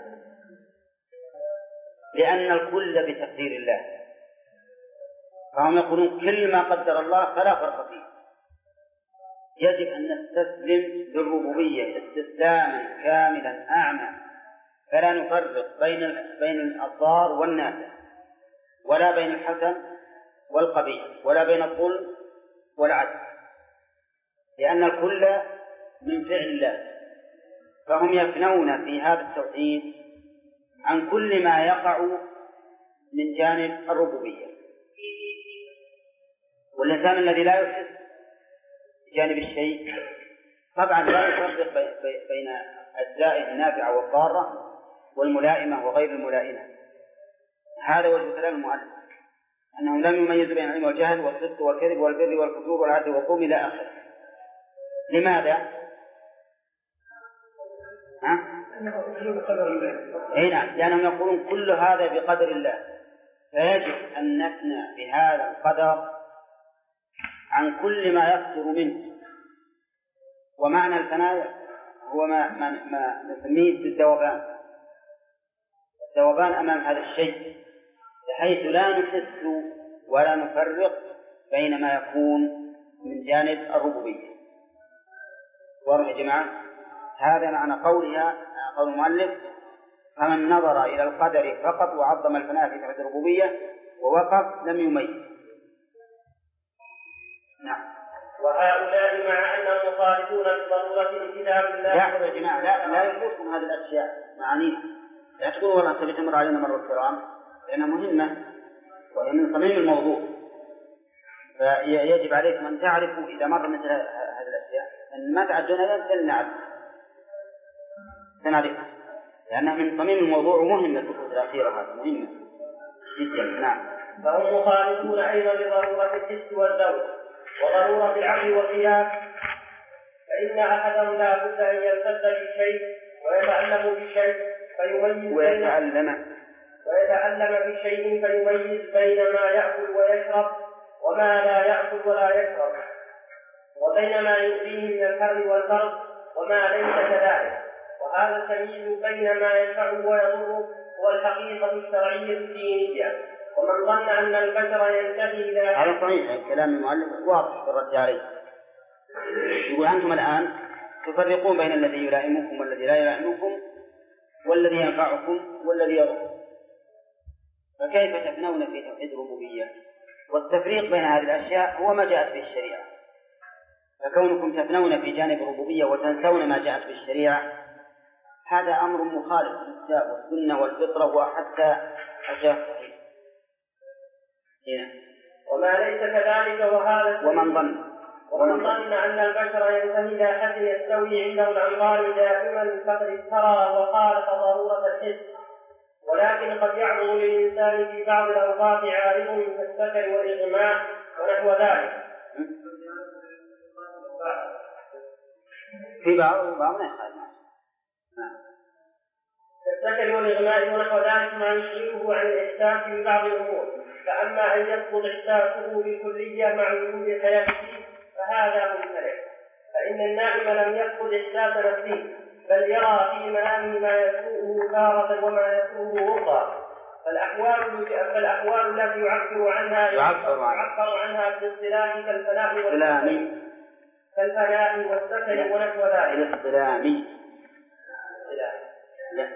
لأن الكل بتقدير الله، فهم يقولون كل ما قدر الله فلا فرق فيه، يجب أن نستسلم للربوبية استسلاما كاملا أعمى، فلا نفرق بين بين الضار والنافع، ولا بين الحسن والقبيح، ولا بين الظلم والعدل، لأن الكل من فعل الله، فهم يفنون في هذا التوحيد عن كل ما يقع من جانب الربوبية. والإنسان الذي لا يحس بجانب الشيء طبعا لا يفرق بين أجزائه النافعة والضارة والملائمة وغير الملائمة. هذا وجه كلام المؤلف، أنهم لم يميزوا بين العلم والجهل والصدق والكذب والبر والفجور والعدل والظلم إلى آخره. لماذا؟ ها؟ أي نعم، لأنهم يقولون كل هذا بقدر الله، فيجب أن نثنى بهذا القدر عن كل ما يصدر منه. ومعنى الفناء هو ما, ما, ما نسميه بالذوبان، الذوبان أمام هذا الشيء، بحيث لا نحس ولا نفرق بين ما يكون من جانب الربوبية. واضح يا جماعة؟ هذا معنى قولها قول المؤلف: فمن نظر إلى القدر فقط وعظم الفناء في توحيد الربوبية ووقف لم يميز. نعم. وهؤلاء مع أنهم مخالفون بضرورة كتاب الله. لا يا جماعة، لا لا يخصون هذه الأشياء معانيها، لا تقول والله تبي تمر علينا مرة الكرام، لأنها مهمة وهي من صميم الموضوع، فيجب عليكم أن تعرفوا إذا مر مثل هذه الأشياء أن ما تعدونها لن نعرف سنعرفها، لأنها من صميم الموضوع ومهمة. الفصول الأخيرة هذه مهمة جدا. نعم. فهم مخالفون أيضا لضرورة الحس والذوق وضرورة العقل والقياس، فإن أحدهم لا بد أن يلتذ بشيء ويتعلم بشيء فيميز ويتعلم ويتعلم بشيء فيميز بين ما يأكل ويشرب وما لا يأكل ولا يشرب، وبين ما يؤذيه من الحر والبرد وما ليس كذلك. وهذا التمييز بين ما ينفعه ويضره هو الحقيقة الشرعية الدينية. ومن ظن أن البشر ينتهي إلى هذا صحيح، كلام المؤلف واضح في الرد عليه. يقول أنتم الآن تفرقون بين الذي يلائمكم والذي لا يلائمكم، والذي ينفعكم والذي يضركم، فكيف تفنون في توحيد الربوبية؟ والتفريق بين هذه الأشياء هو ما جاءت به الشريعة، فكونكم تفنون في جانب الربوبية وتنسون ما جاءت به الشريعة هذا أمر مخالف للكتاب والسنة والفطرة وحتى الجاهلية. وما ليس كذلك. وهذا ومن ظن ومن ظن أن البشر ينتهي إلى حد يستوي عنده الأنظار دائما فقد افترى وخالف ضرورة الحس. ولكن قد يعرض للإنسان في بعض الأوقات عارض كالسكر والإغماء ونحو ذلك. في بعض بعض كالسكر والإغماء ونحو ذلك ما يشغله عن الإحساس ببعض الأمور. فأما أن يسقط إحساسه بالكلية مع وجود حياته فهذا ممتنع، فإن النائم لم يفقد إحساس نفسه، بل يرى في منامه ما يسوءه تارة وما يسوءه أخرى. فالأحوال فالأحوال التي يعبر عنها يعبر عنها بالاصطلاح كالفناء والسلام كالفناء والسكن ونحو ذلك. الاصطلاحي لا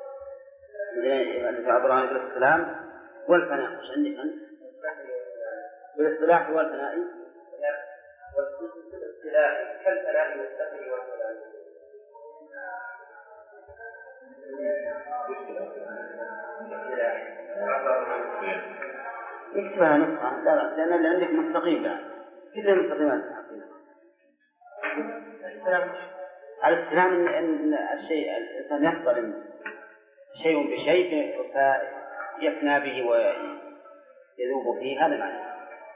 الذي يعبر عن الاصطلاح والفناء. مش عندي أنت بالاصطلاح والفناء والاصطلاح كالفناء والسكن والفناء. اكتبها نصها لا بأس، لأن اللي عندك مستقيم بعد كلها مستقيمات. على السلام إن الشيء الإنسان يصطدم شيء بشيء فيفنى به ويذوب فيه، هذا معنى.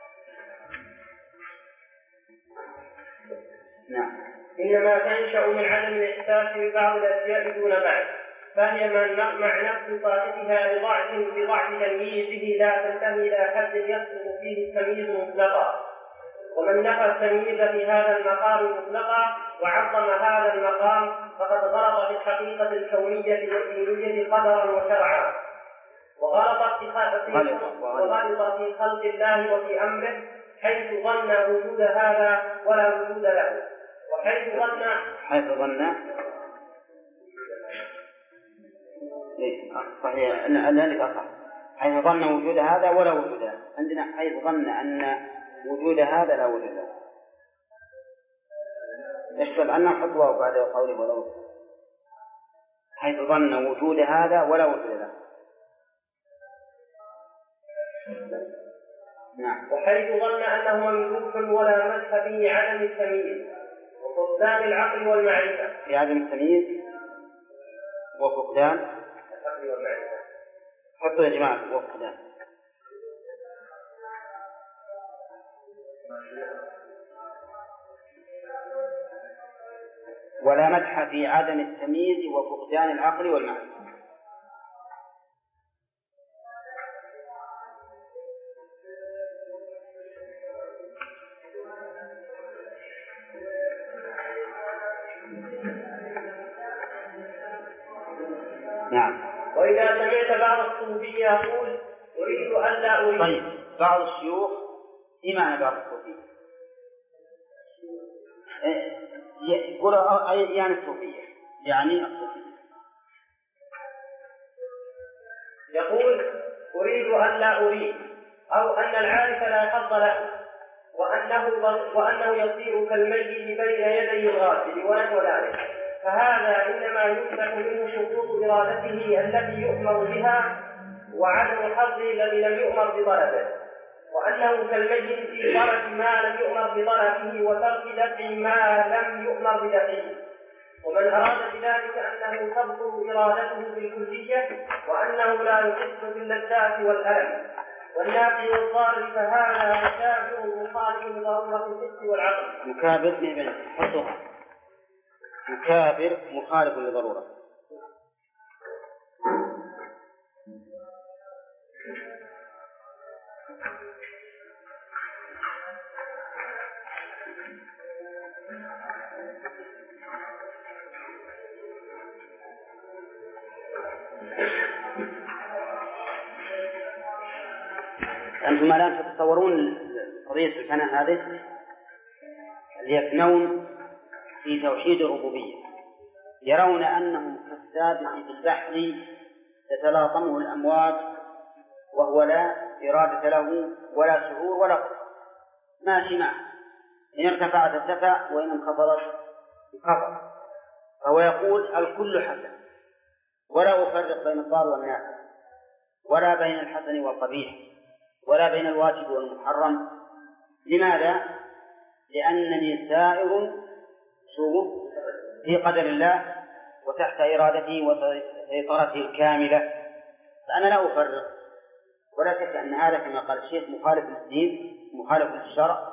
نعم. إنما تنشأ من عدم الإحساس ببعض الأشياء دون بعض، فهي مع نفس صاحبها لضعف بضعف تمييزه لا تنتهي إلى حد يصل فيه التمييز مطلقا. ومن نفى التمييز في هذا المقام مطلقا وعظم هذا المقام فقد غلط في الحقيقة الكونية والدينية قدرا وشرعا، وغلط في خلق الله وفي أمره، حيث ظن وجود هذا ولا وجود له، وحيث ظن حيث ظن إيه صحيح ذلك أصح، حيث ظن وجود هذا ولا وجود له. عندنا حيث ظن أن وجود هذا لا وجود له، يشتغل أن خطوة بعد قوله ولو، حيث ظن وجود هذا ولا وجود له. نعم. وحيث ظن أنه ممدوح ولا مدح به عدم التمييز وفقدان العقل والمعرفة. في عدم التمييز وفقدان العقل والمعرفة. حطوا يا جماعة وفقدان ولا مدح في عدم التمييز وفقدان العقل والمعرفة. نعم. وإذا سمعت بعض الصوفية يقول أريد أن لا أريد. طيب، بعض الشيوخ إيه معنى بعض الصوفية؟ يقولوا يعني الصوفية، يعني الصوفية. يقول أريد أن لا أريد، أو أن العارف لا حظ له، وأنه, وأنه يصير كالميت بين يدي الغاسل ونحو ذلك، فهذا إنما يمسك منه شروط إرادته التي يؤمر بها وعدم حظه الذي لم يؤمر بطلبه، وأنه كالميت في طلب ما لم يؤمر بطلبه وترك دفع ما لم يؤمر بدفعه. ومن أراد بذلك أنه تبطل إرادته بالكلية وأنه لا يحس باللذات والألم والنافع والضار، فهذا مكابر مخالف لضرورة الحس والعقل. مكابر من حطها مكابر مخالف لضرورة. أنتم الآن تتصورون قضية الفناء هذه اللي يفنون في توحيد الربوبية، يرون أنهم كالسابق في البحر تتلاطمه الأمواج وهو لا إرادة له ولا شعور ولا قدرة، ماشي معه، إن ارتفعت ارتفع وإن انخفضت انخفض. فهو يقول الكل حسن، ولا أفرق بين الضار والنافع، ولا بين الحسن والقبيح، ولا بين الواجب والمحرم. لماذا؟ لأنني سائر شوف في قدر الله وتحت إرادته وسيطرته الكاملة، فأنا لا أفرق. ولا شك أن هذا كما قال الشيخ مخالف للدين، مخالف للشرع،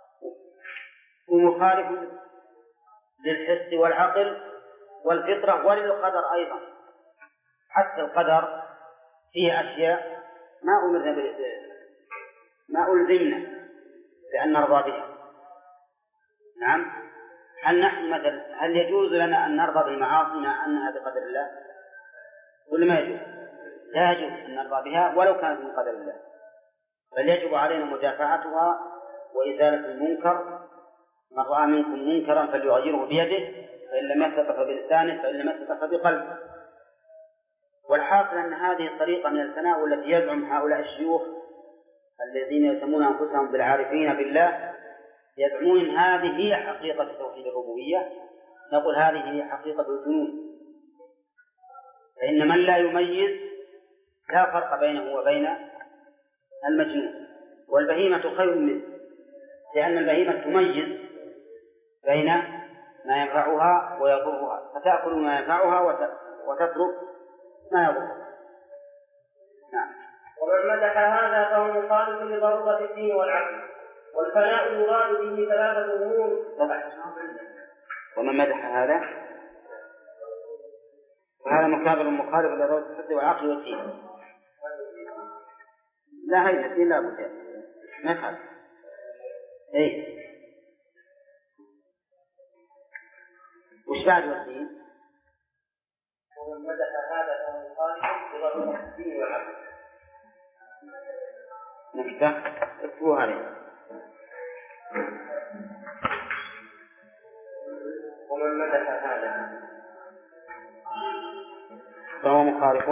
ومخالف للحس والعقل والفطرة وللقدر أيضا. حتى القدر فيه أشياء ما أمرنا ما ألزمنا بأن نرضى بها. نعم، هل نحن مثلا هل يجوز لنا أن نرضى بالمعاصي مع أنها بقدر الله؟ ولا ما يجوز؟ لا يجوز أن نرضى بها ولو كانت من قدر الله، بل يجب علينا مدافعتها وإزالة المنكر. من رأى منكم منكرا فليغيره بيده، فإن لم يستطع فبلسانه، فإن لم يستطع فبقلبه. والحاصل أن هذه الطريقة من الثناء التي يزعم هؤلاء الشيوخ الذين يسمون أنفسهم بالعارفين بالله، يزعمون أن هذه هي حقيقة توحيد الربوبية. نقول هذه هي حقيقة الجنون، فإن من لا يميز لا فرق بينه وبين المجنون. والبهيمة خير منه، لأن البهيمة تميز بين ما ينفعها ويضرها، فتأكل ما ينفعها وتترك ما يضرها. نعم. ومن مدح هذا فهو مخالف لضرورة الدين والعقل، والفناء يراد به ثلاثة أمور. ومن مدح هذا فهذا مكابر مخالف لضرورة الحس والعقل والدين. لا هي الدين لا بد ما يخالف. اي وش بعد والدين؟ ومن مدح هذا فهو مخالف لضرورة الدين والعقل. نكتة اكتبوها عليه. ومن مدح هذا فهو مخالف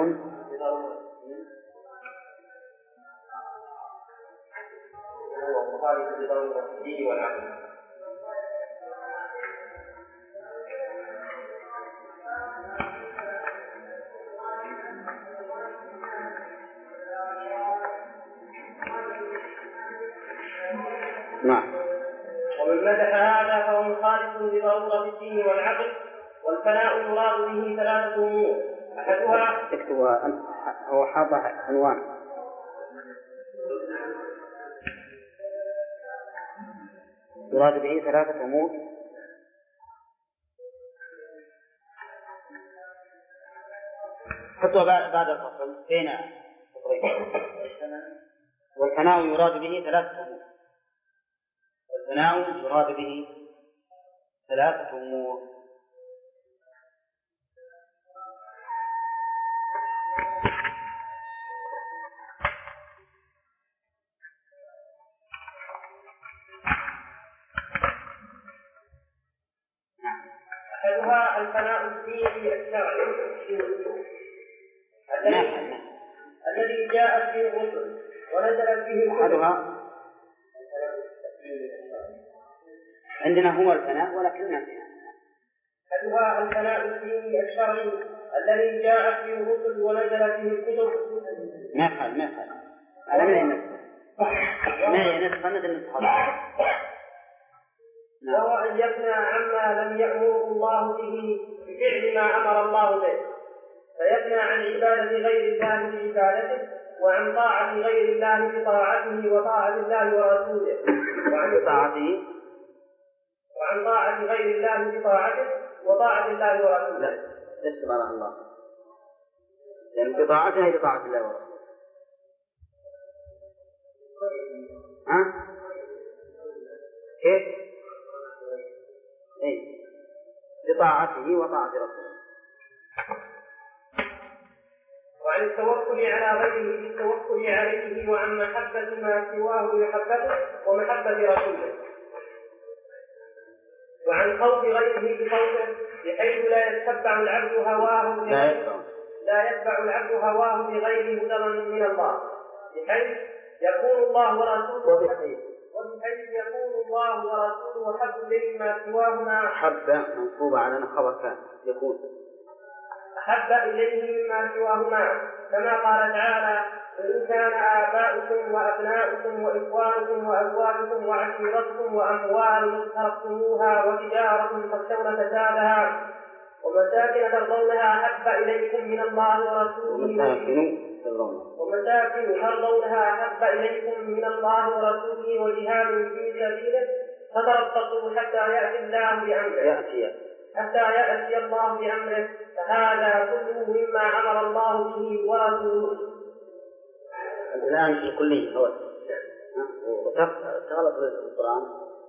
وهو مخالف لضرورة الدين والعقل. نعم. ومن مدح هذا فهو مخالف لضرورة الدين والعقل، والفناء يراد به ثلاثة أمور. أحدها اكتبها أنت، هو حاطة عنوان يراد به ثلاثة أمور. حطوا بعد الفصل بين والثناء يراد به ثلاثة أمور. والثناء يراد به ثلاثة أمور. أحدها الثناء الديني الشرعي الذي جاءت به الرسل ونزلت به الكتب. أحدها عندنا هو الثناء ولكن ما فيها. أحدها الثناء الديني الشرعي الذي جاءت به الرسل ونزلت به الكتب. ما يفعل ما يفعل على من ينسى ما ينسى مثل وهو أن يثنى عما لم يأمره الله به بفعل ما أمر الله به، فيثنى عن عبادة غير الله بعبادته، وعن طاعة غير الله بطاعته وطاعة الله ورسوله، وعن طاعته وعن طاعة غير الله بطاعته وطاعة الله ورسوله. لا ليش بطاعة الله؟ لأن بطاعته هي بطاعة الله ورسوله. ها؟ كيف؟ إيه؟ بطاعته وطاعة رسوله. وعن التوكل على غيره بالتوكل عليه، وعن محبة ما سواه بمحبته ومحبة رسوله، وعن خوف غيره بخوفه بحيث لا يتبع العبد هواه لا يتبع لا يتبع العبد هواه بغير هدى من الله، بحيث يكون الله ورسوله وبحيث وبحيث يكون الله ورسوله حب إليه ما سواهما. حب منصوب على خبر كان يكون أحب إليه مما سواهما، كما قال تعالى: وإن كان آباؤكم وأبناؤكم وإخوانكم وأزواجكم وعشيرتكم وأموال اقترفتموها وتجارة تخشون كسادها ومساكن ترضونها أحب إليكم من الله ورسوله ومساكن ترضونها أحب إليكم من الله ورسوله وجهاد في سبيله فتربصوا حتى يأتي الله بأمره يأتي حتى يأتي الله بأمره، فهذا كله مما أمر الله به ورسوله. الآن في الكلية هو تغلط في القرآن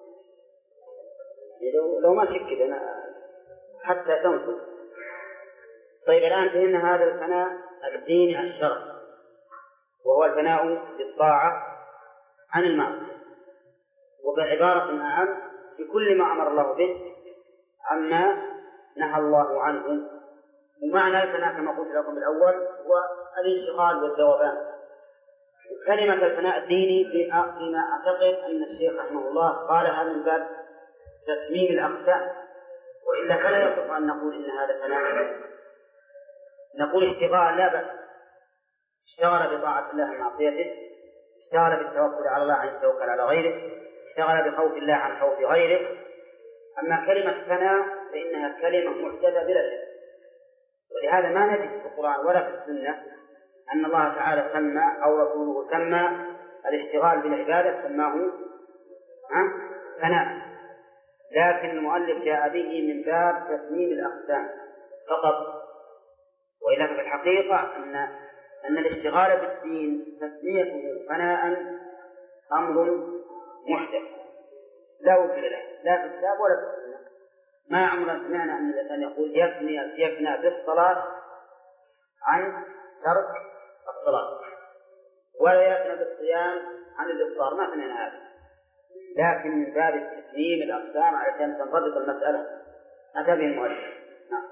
لو ما شك أنا حتى تنصب. طيب الآن فهمنا هذا الثناء الديني الشرعي، وهو الثناء بالطاعة عن المعصية، وبعبارة أعم بكل ما أمر الله به عما نهى الله عنه. ومعنى الثناء كما قلت لكم الأول هو الانشغال والذوبان. كلمة الثناء الديني فيما أعتقد أن الشيخ رحمه الله قالها من باب تتميم الأقسام، وإلا فلا يصح أن نقول إن هذا ثناء. نقول اشتغال لا بأس، اشتغل بطاعة الله عن معصيته، اشتغل بالتوكل على الله عن التوكل على غيره، اشتغل بخوف الله عن خوف غيره. أما كلمة ثناء فإنها كلمة محدثة بلا شك، ولهذا ما نجد في القرآن ولا في السنة أن الله تعالى سمى أو رسوله سمى الاشتغال بالعبادة سماه ثناء، لكن المؤلف جاء به من باب تسميم الأقسام فقط. وإلا في الحقيقة أن أن الاشتغال بالدين تسميته ثناء أمر محدث لا وجود له لا في الكتاب ولا في السنة. ما عمرنا سمعنا أن الإنسان يقول يفني يفنى بالصلاة عن ترك الصلاة، ولا يفنى بالصيام عن الإفطار، ما سمعنا هذا. لكن من باب التسليم الأقسام علشان تنضبط المسألة أتى به المؤلف. نعم.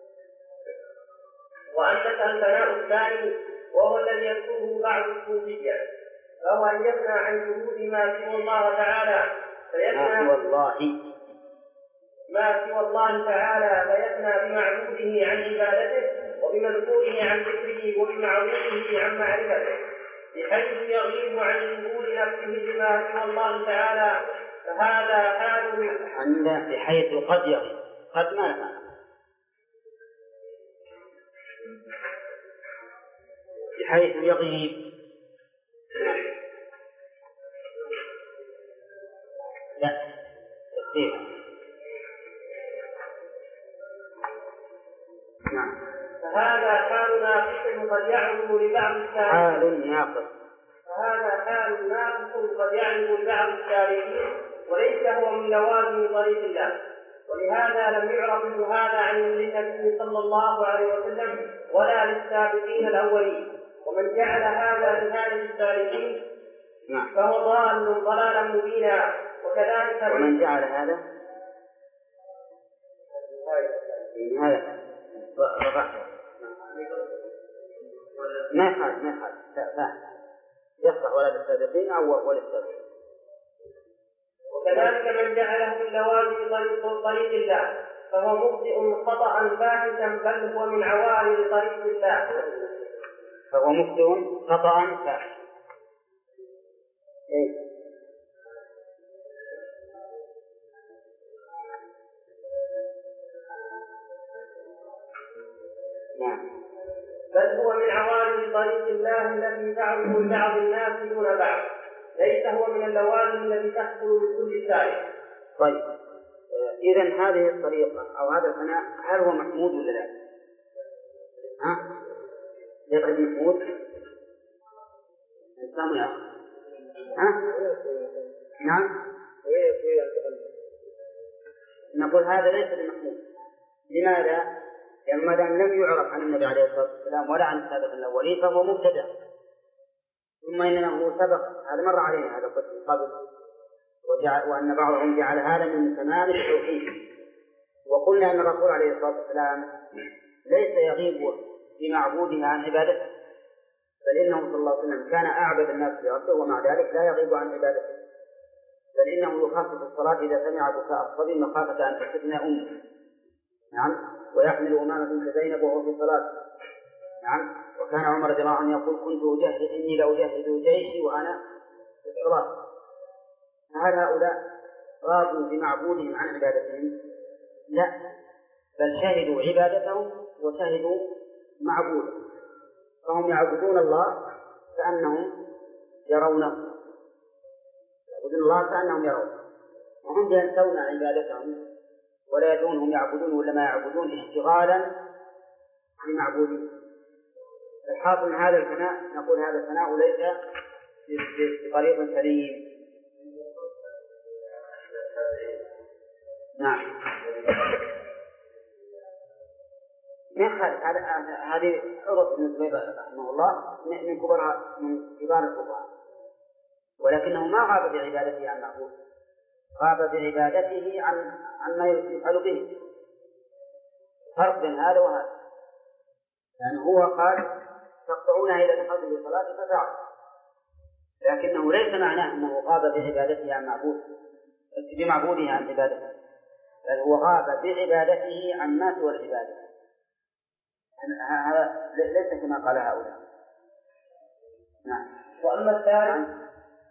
وأما الثناء الثاني وهو الذي يذكره بعض الصوفية، فهو أن يثنى عن جهود ما سوى الله تعالى ما سوى الله ما سوى الله تعالى فيثنى بمعبوده عن عبادته وبمذكوره عن ذكره وبمعروفه عن معرفته، بحيث يغيب عن جهود نفسه بما سوى الله تعالى، فهذا حاله عند بحيث قد يغيب قد ما نفعل بحيث يغيب لا إيه؟ نعم. فهذا حال ناقص قد يعرض لبعض السالكين. حال ناقص. فهذا حال ناقص قد يعرض لبعض السالكين وليس هو من لوازم طريق الله، ولهذا لم يعرف هذا عن النبي صلى الله عليه وسلم ولا للسابقين الأولين. ومن جعل هذا لهذه السالكين نعم. فهو ضال ضلالا مبينا. وكذلك ومن جعل هذا هذا رفعته ما يخالف ما يخالف لا يصلح ولا للسابقين أو وللسابقين. وكذلك من جعله من لوازم طريق طريق الله فهو مخطئ خطأ فاحشا بل هو من عوارض طريق الله. فهو مخطئ خطأ فاحشا. إيه؟ نعم. بل هو من عوارض طريق الله التي تعرض لبعض الناس دون بعض، ليس هو من اللوازم التي تحصل لكل سائر. طيب إذن هذه الطريقة أو هذا الفناء هل هو محمود ولا لا؟ ها؟ ليس محمود؟ الإسلام يا أخي. ها؟ نعم. نقول هذا ليس بمحمود. لماذا؟ لأن ما دام لم يعرف عن النبي عليه الصلاة والسلام ولا عن السابق الأولين فهو مبتدع. ثم إنه سبق هذا مر علينا هذا القسم قبل وأن بعضهم جعل هذا من تمام التوحيد. وقلنا أن الرسول عليه الصلاة والسلام ليس يغيب بمعبوده عن عبادته، بل إنه صلى الله عليه وسلم كان أعبد الناس لربه ومع ذلك لا يغيب عن عبادته، بل إنه يخفف الصلاة إذا سمع بكاء الصبي مخافة أن تفتن أمه. نعم. ويحمل أمامة بنت زينب وهو في صلاة. نعم. وكان عمر رضي الله عنه يقول كنت أجهز إني لأجهز جيشي وأنا في الصلاة. هل هؤلاء راضوا بمعبودهم عن عبادتهم؟ لا، بل شهدوا عبادتهم وشهدوا معبودهم، فهم يعبدون الله كأنهم يرونه، يعبدون الله كأنهم يرونه، وهم ينسون عبادتهم ولا يدرونهم يعبدون ولا ما يعبدون اشتغالا بمعبودين. الحاصل من هذا الفناء نقول هذا الفناء ليس بطريق سليم. نعم. هذا هذه عروة ابن الزبير رحمه الله من كبار من كبار الفقهاء، ولكنه ما غاب بعبادته عن معبود، غاب بعبادته عن عما يفعل به. فرق بين هذا وهذا، يعني هو قال تقطعونها إذا دخلت في الصلاة ففعل، لكنه ليس معناه أنه غاب بعبادته عن معبود بمعبوده عن عبادته، بل هو غاب بعبادته عن ما سوى العبادة. هذا ليس كما قال هؤلاء. نعم. وأما الثالث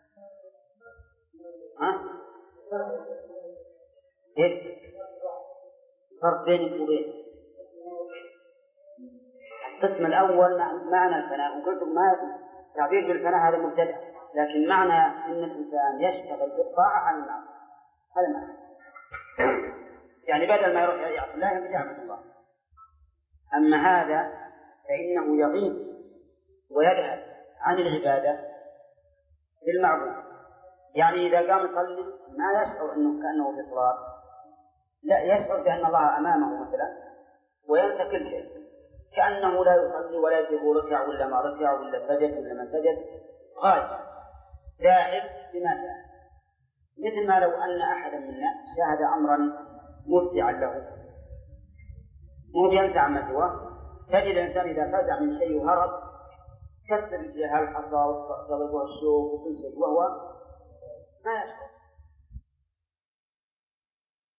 ها؟ إيه؟ فرق بينك وبين القسم الأول معنى الفناء، وقلتم ما تعبير بالفناء هذا مبتدع، لكن معنى أن الإنسان يشتغل بالطاعة عن المعصية، هذا معنى. يعني بدل ما يروح يعصي الله يعبد الله. أما هذا فإنه يغيب ويذهب عن العبادة بالمعبود، يعني إذا قام يصلي ما يشعر أنه كأنه في صلاة، لا، يشعر بأن الله أمامه مثلا وينسى كل شيء، كأنه لا يصلي ولا يجب ركع ولا ما ركع ولا سجد ولا ما سجد، غايب ذاهب بما ذاهب. مثل ما لو أن أحدا منا شاهد أمرا مفزعا له مو بينسى عما سواه، تجد الإنسان إذا فزع من شيء وهرب كسر الجهة الحصى والصلب والشوك وكل شيء وهو ما يشعر.